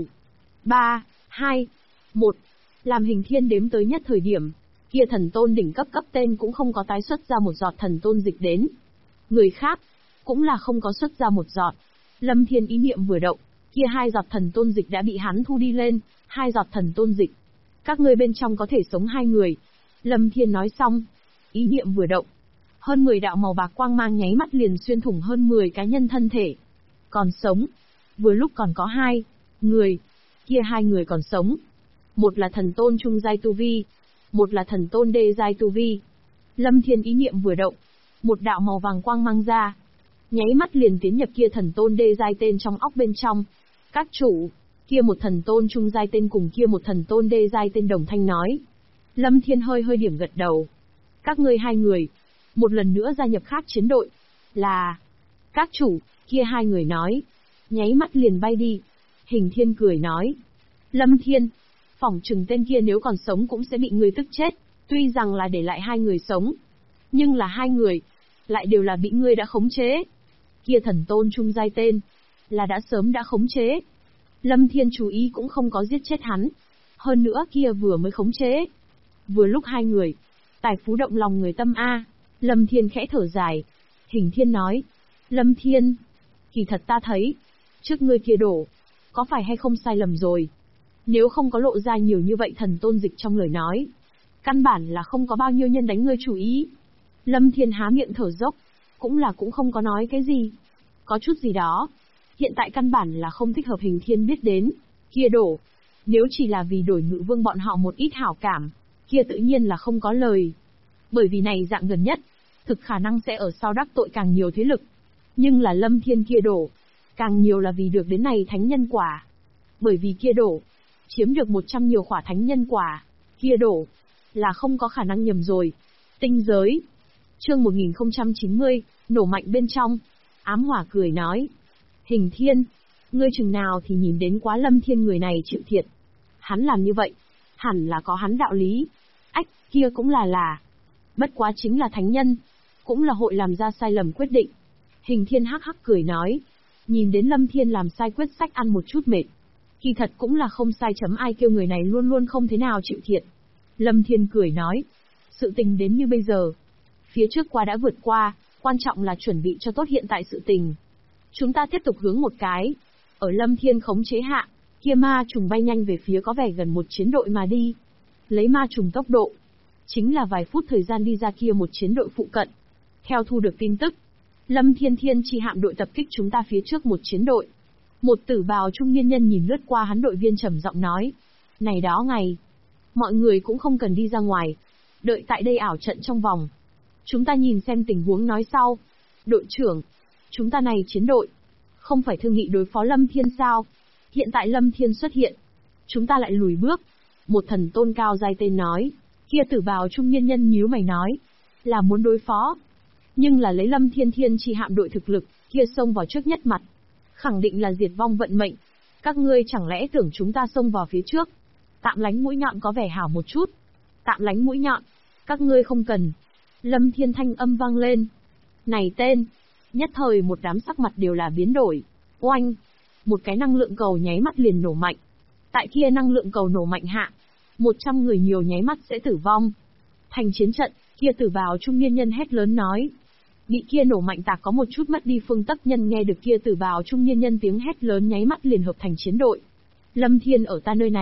3, 2, 1. Làm Hình Thiên đếm tới nhất thời điểm. Kia thần tôn đỉnh cấp cấp tên cũng không có tái xuất ra một giọt thần tôn dịch đến. Người khác, cũng là không có xuất ra một giọt. Lâm Thiên ý niệm vừa động, kia 2 giọt thần tôn dịch đã bị hắn thu đi lên, 2 giọt thần tôn dịch. Các ngươi bên trong có thể sống 2 người. Lâm Thiên nói xong, ý niệm vừa động. Hơn 10 đạo màu bạc quang mang nháy mắt liền xuyên thủng hơn 10 cá nhân thân thể. Còn sống. Vừa lúc còn có 2 người. Kia 2 người còn sống. Một là thần tôn trung giai tu vi. Một là thần tôn đê giai tu vi. Lâm Thiên ý niệm vừa động. Một đạo màu vàng quang mang ra. Nháy mắt liền tiến nhập kia thần tôn đê giai tên trong óc bên trong. Các chủ, kia một thần tôn trung giai tên cùng kia một thần tôn đê giai tên đồng thanh nói. Lâm Thiên hơi điểm gật đầu. Các ngươi 2 người, một lần nữa gia nhập khác chiến đội. Là, các chủ, kia 2 người nói. Nháy mắt liền bay đi. Hình Thiên cười nói. Lâm Thiên, phỏng chừng tên kia nếu còn sống cũng sẽ bị ngươi tức chết. Tuy rằng là để lại 2 người sống, nhưng là 2 người, lại đều là bị ngươi đã khống chế. Kia thần tôn trung giai tên, là đã sớm đã khống chế. Lâm Thiên chú ý cũng không có giết chết hắn. Hơn nữa kia vừa mới khống chế. Vừa lúc 2 người, tài phú động lòng người tâm A. Lâm Thiên khẽ thở dài. Hình Thiên nói. Lâm Thiên, kỳ thật ta thấy, trước ngươi kia đổ, có phải hay không sai lầm rồi. Nếu không có lộ ra nhiều như vậy thần tôn dịch trong lời nói, căn bản là không có bao nhiêu nhân đánh ngươi chủ ý. Lâm Thiên há miệng thở dốc, cũng không có nói cái gì. Có chút gì đó, hiện tại căn bản là không thích hợp Hình Thiên biết đến. Kia đổ, nếu chỉ là vì đổi Ngự Vương bọn họ một ít hảo cảm, kia tự nhiên là không có lời. Bởi vì này dạng gần nhất, thực khả năng sẽ ở sau đắc tội càng nhiều thế lực. Nhưng là Lâm Thiên kia đổ, càng nhiều là vì được đến này thánh nhân quả. Bởi vì kia đổ, chiếm được 100 nhiều khỏa thánh nhân quả. Kia đổ, là không có khả năng nhầm rồi. Tinh giới. Chương 1090, nổ mạnh bên trong. Ám Hỏa cười nói. Hình Thiên, ngươi chừng nào thì nhìn đến quá Lâm Thiên người này chịu thiệt. Hắn làm như vậy, hẳn là có hắn đạo lý. Ách, kia cũng là. Bất quá chính là thánh nhân, cũng là hội làm ra sai lầm quyết định. Hình Thiên hắc hắc cười nói. Nhìn đến Lâm Thiên làm sai quyết sách ăn một chút mệt. Kỳ thật cũng là không sai chấm ai kêu người này luôn luôn không thế nào chịu thiệt. Lâm Thiên cười nói. Sự tình đến như bây giờ. Phía trước qua đã vượt qua, quan trọng là chuẩn bị cho tốt hiện tại sự tình. Chúng ta tiếp tục hướng một cái. Ở Lâm Thiên khống chế hạ, kia ma trùng bay nhanh về phía có vẻ gần một chiến đội mà đi. Lấy ma trùng tốc độ, chính là vài phút thời gian đi ra kia một chiến đội phụ cận. Theo thu được tin tức, Lâm Thiên Thiên chi hạm đội tập kích chúng ta phía trước một chiến đội. Một tử bào trung niên nhân nhìn lướt qua hắn đội viên trầm giọng nói. Này đó ngày, mọi người cũng không cần đi ra ngoài, đợi tại đây ảo trận trong vòng. Chúng ta nhìn xem tình huống nói sau. Đội trưởng, chúng ta này chiến đội, không phải thương nghị đối phó Lâm Thiên sao? Hiện tại Lâm Thiên xuất hiện, chúng ta lại lùi bước. Một thần tôn cao giai tên nói. Kia tử bào trung niên nhân nhíu mày nói. Là muốn đối phó. Nhưng là lấy Lâm Thiên Thiên chi hạm đội thực lực, kia xông vào trước nhất mặt. Khẳng định là diệt vong vận mệnh. Các ngươi chẳng lẽ tưởng chúng ta xông vào phía trước? Tạm lánh mũi nhọn có vẻ hảo một chút. Tạm lánh mũi nhọn, các ngươi không cần. Lâm Thiên thanh âm vang lên. Này tên. Nhất thời một đám sắc mặt đều là biến đổi. Oanh. Một cái năng lượng cầu nháy mắt liền nổ mạnh. Tại kia năng lượng cầu nổ mạnh hạ, 100 người nhiều nháy mắt sẽ tử vong. Thành chiến trận, kia tử bào trung niên nhân hét lớn nói. Bị kia nổ mạnh tạc có một chút mất đi phương tắc nhân nghe được kia tử bào trung niên nhân tiếng hét lớn nháy mắt liền hợp thành chiến đội. Lâm Thiên ở ta nơi này,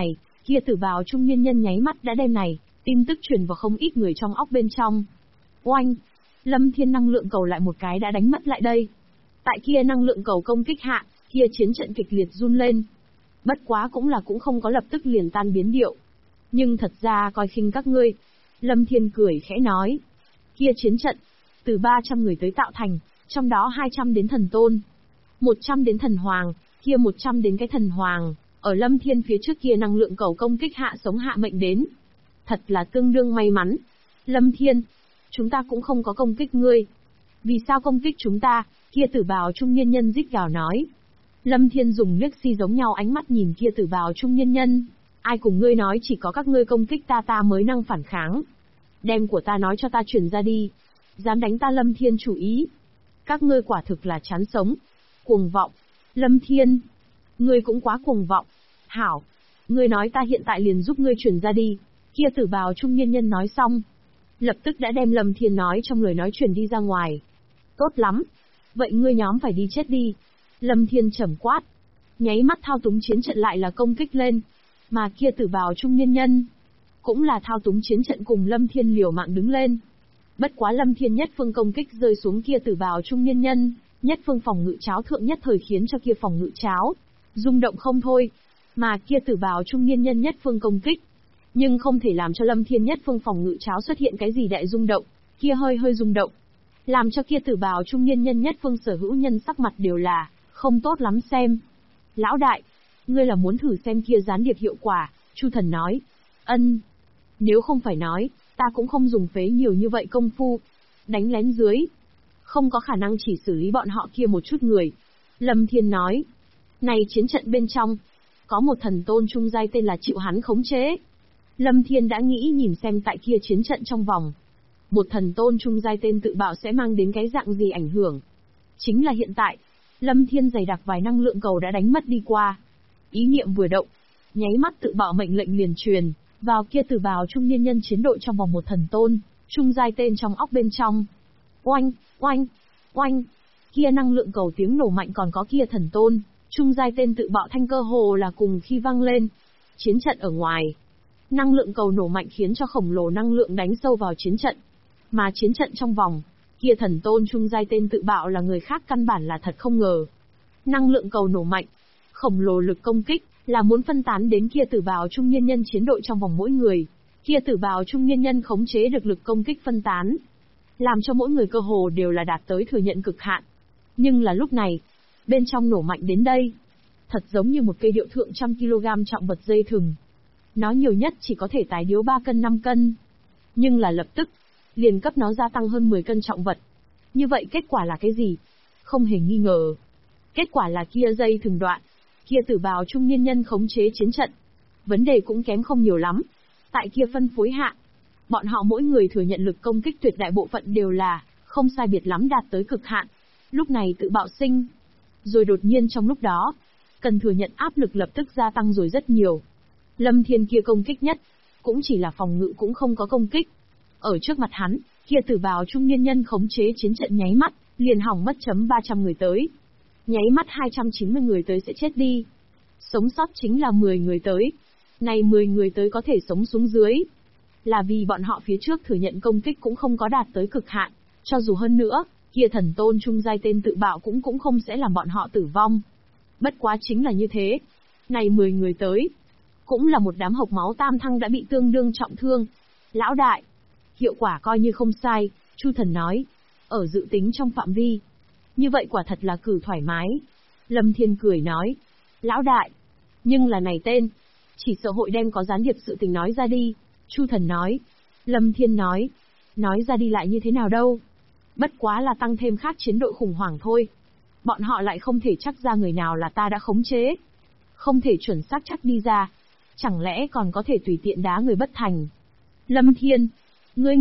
Kia tử bào trung niên nhân nháy mắt đã đem này, tin tức truyền vào không ít người trong óc bên trong. Oanh! Lâm Thiên năng lượng cầu lại một cái đã đánh mất lại đây. Tại kia năng lượng cầu công kích hạ, kia chiến trận kịch liệt run lên. Bất quá cũng không có lập tức liền tan biến điệu. Nhưng thật ra coi khinh các ngươi. Lâm Thiên cười khẽ nói. Kia chiến trận, từ 300 người tới tạo thành, trong đó 200 đến thần tôn, 100 đến thần hoàng, kia 100 đến cái thần hoàng, ở Lâm Thiên phía trước kia năng lượng cầu công kích hạ sống hạ mệnh đến. Thật là tương đương may mắn. Lâm Thiên, chúng ta cũng không có công kích ngươi. Vì sao công kích chúng ta? Kia tử bào trung niên nhân rít gào nói. Lâm Thiên dùng liếc si giống nhau ánh mắt nhìn kia tử bào trung niên nhân. Ai cùng ngươi nói chỉ có các ngươi công kích ta mới năng phản kháng. Đem của ta nói cho ta chuyển ra đi. Dám đánh ta Lâm Thiên chủ ý. Các ngươi quả thực là chán sống. Cuồng vọng. Lâm Thiên. Ngươi cũng quá cuồng vọng. Hảo. Ngươi nói ta hiện tại liền giúp ngươi chuyển ra đi. Kia tử bào trung niên nhân nói xong. Lập tức đã đem Lâm Thiên nói trong lời nói truyền đi ra ngoài. Tốt lắm. Vậy ngươi nhóm phải đi chết đi. Lâm Thiên trầm quát. Nháy mắt thao túng chiến trận lại là công kích lên. Mà kia tử bào trung niên nhân cũng là thao túng chiến trận cùng Lâm Thiên liều mạng đứng lên. Bất quá Lâm Thiên nhất phương công kích rơi xuống kia tử bào trung niên nhân, nhất phương phòng ngự cháo thượng nhất thời khiến cho kia phòng ngự cháo rung động không thôi. Mà kia tử bào trung niên nhân nhất phương công kích, nhưng không thể làm cho Lâm Thiên nhất phương phòng ngự cháo xuất hiện cái gì đại rung động, kia hơi rung động, làm cho kia tử bào trung niên nhân nhất phương sở hữu nhân sắc mặt đều là không tốt lắm xem. Lão đại, ngươi là muốn thử xem kia gián điệp hiệu quả? Chu Thần nói. Ân. Nếu không phải nói, ta cũng không dùng phế nhiều như vậy công phu. Đánh lén dưới. Không có khả năng chỉ xử lý bọn họ kia một chút người. Lâm Thiên nói. Này chiến trận bên trong, có một thần tôn trung giai tên là chịu hắn khống chế. Lâm Thiên đã nghĩ nhìn xem tại kia chiến trận trong vòng. Một thần tôn trung giai tên tự bạo sẽ mang đến cái dạng gì ảnh hưởng. Chính là hiện tại, Lâm Thiên dày đặc vài năng lượng cầu đã đánh mất đi qua. Ý niệm vừa động, nháy mắt tự bạo mệnh lệnh liền truyền vào kia tử bào trung niên nhân chiến đội trong vòng một thần tôn trung giai tên trong óc bên trong. Oanh, oanh, oanh. Kia năng lượng cầu tiếng nổ mạnh còn có kia thần tôn trung giai tên tự bạo thanh cơ hồ là cùng khi vang lên. Chiến trận ở ngoài, năng lượng cầu nổ mạnh khiến cho khổng lồ năng lượng đánh sâu vào chiến trận. Mà chiến trận trong vòng, kia thần tôn trung giai tên tự bạo là người khác căn bản là thật không ngờ. Năng lượng cầu nổ mạnh, khổng lồ lực công kích, là muốn phân tán đến kia tử bào trung niên nhân chiến đội trong vòng mỗi người. Kia tử bào trung niên nhân khống chế được lực công kích phân tán, làm cho mỗi người cơ hồ đều là đạt tới thừa nhận cực hạn. Nhưng là lúc này, bên trong nổ mạnh đến đây, thật giống như một cây điệu thượng 100 kg trọng vật dây thừng. Nó nhiều nhất chỉ có thể tái điếu 3 cân 5 cân. Nhưng là lập tức, liền cấp nó gia tăng hơn 10 cân trọng vật. Như vậy kết quả là cái gì? Không hề nghi ngờ. Kết quả là kia dây thừng đoạn, kia tử bào trung niên nhân khống chế chiến trận. Vấn đề cũng kém không nhiều lắm. Tại kia phân phối hạ, bọn họ mỗi người thừa nhận lực công kích tuyệt đại bộ phận đều là không sai biệt lắm đạt tới cực hạn. Lúc này tự bạo sinh. Rồi đột nhiên trong lúc đó, cần thừa nhận áp lực lập tức gia tăng rồi rất nhiều. Lâm Thiên kia công kích nhất, cũng chỉ là phòng ngự cũng không có công kích. Ở trước mặt hắn, kia tử bào trung niên nhân khống chế chiến trận nháy mắt, liền hỏng mất chấm 300 người tới. Nháy mắt 290 người tới sẽ chết đi. Sống sót chính là 10 người tới. Này 10 người tới có thể sống xuống dưới. Là vì bọn họ phía trước thừa nhận công kích cũng không có đạt tới cực hạn. Cho dù hơn nữa, kia thần tôn trung giai tên tự bạo cũng không sẽ làm bọn họ tử vong. Bất quá chính là như thế. Này 10 người tới, cũng là một đám hộc máu tam thăng đã bị tương đương trọng thương. Lão đại, hiệu quả coi như không sai, Chu Thần nói. Ở dự tính trong phạm vi. Như vậy quả thật là cử thoải mái. Lâm Thiên cười nói. Lão đại, nhưng là này tên, chỉ sợ hội đem có gián điệp sự tình nói ra đi. Chu Thần nói. Lâm Thiên nói ra đi lại như thế nào đâu. Bất quá là tăng thêm khác chiến đội khủng hoảng thôi. Bọn họ lại không thể chắc ra người nào là ta đã khống chế. Không thể chuẩn xác chắc đi ra. Chẳng lẽ còn có thể tùy tiện đá người bất thành. Lâm Thiên, ngươi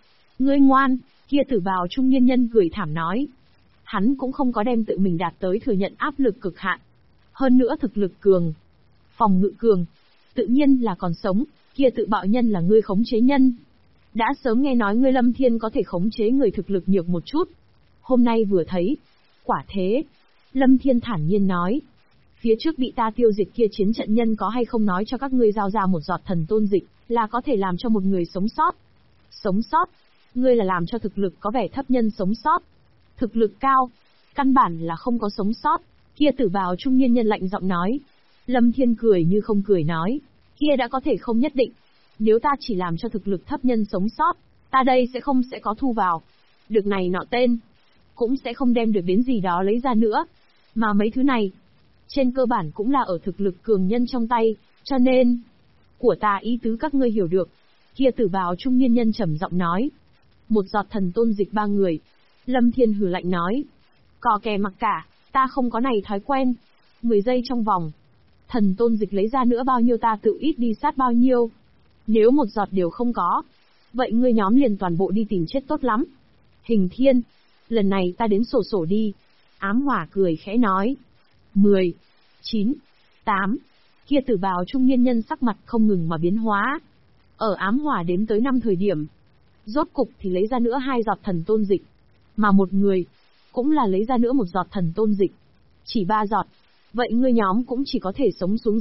ngoan, kia tử bào trung niên nhân cười thảm nói. Hắn cũng không có đem tự mình đạt tới thừa nhận áp lực cực hạn. Hơn nữa thực lực cường, phòng ngự cường, tự nhiên là còn sống, kia tự bạo nhân là ngươi khống chế nhân. Đã sớm nghe nói ngươi Lâm Thiên có thể khống chế người thực lực nhược một chút. Hôm nay vừa thấy, quả thế. Lâm Thiên thản nhiên nói. Phía trước bị ta tiêu diệt kia chiến trận nhân có hay không nói cho các ngươi giao ra một giọt thần tôn dịch, là có thể làm cho một người sống sót. Sống sót? Ngươi là làm cho thực lực có vẻ thấp nhân sống sót. Thực lực cao, căn bản là không có sống sót. Kia tử bào trung niên nhân lạnh giọng nói. Lâm Thiên cười như không cười nói. Kia đã có thể không nhất định. Nếu ta chỉ làm cho thực lực thấp nhân sống sót, ta đây sẽ có thu vào. Được này nọ tên. Cũng sẽ không đem được đến gì đó lấy ra nữa. Mà mấy thứ này, trên cơ bản cũng là ở thực lực cường nhân trong tay, cho nên... Của ta ý tứ các ngươi hiểu được. Kia tử bào trung niên nhân trầm giọng nói. Một giọt thần tôn dịch 3 người. Lâm Thiên hừ lạnh nói. Cò kè mặc cả, ta không có này thói quen. 10 giây trong vòng. Thần tôn dịch lấy ra nữa bao nhiêu ta tự ít đi sát bao nhiêu. Nếu một giọt đều không có, vậy ngươi nhóm liền toàn bộ đi tìm chết tốt lắm. Hình Thiên, lần này ta đến sổ đi. Ám Hỏa cười khẽ nói. 10, 9, 8. Kia tử bào trung niên nhân sắc mặt không ngừng mà biến hóa. Ở Ám Hỏa đếm tới 5 thời điểm, rốt cục thì lấy ra nữa 2 giọt thần tôn dịch. Mà một người, cũng là lấy ra nữa một giọt thần tôn dịch. Chỉ 3 giọt, vậy ngươi nhóm cũng chỉ có thể sống xuống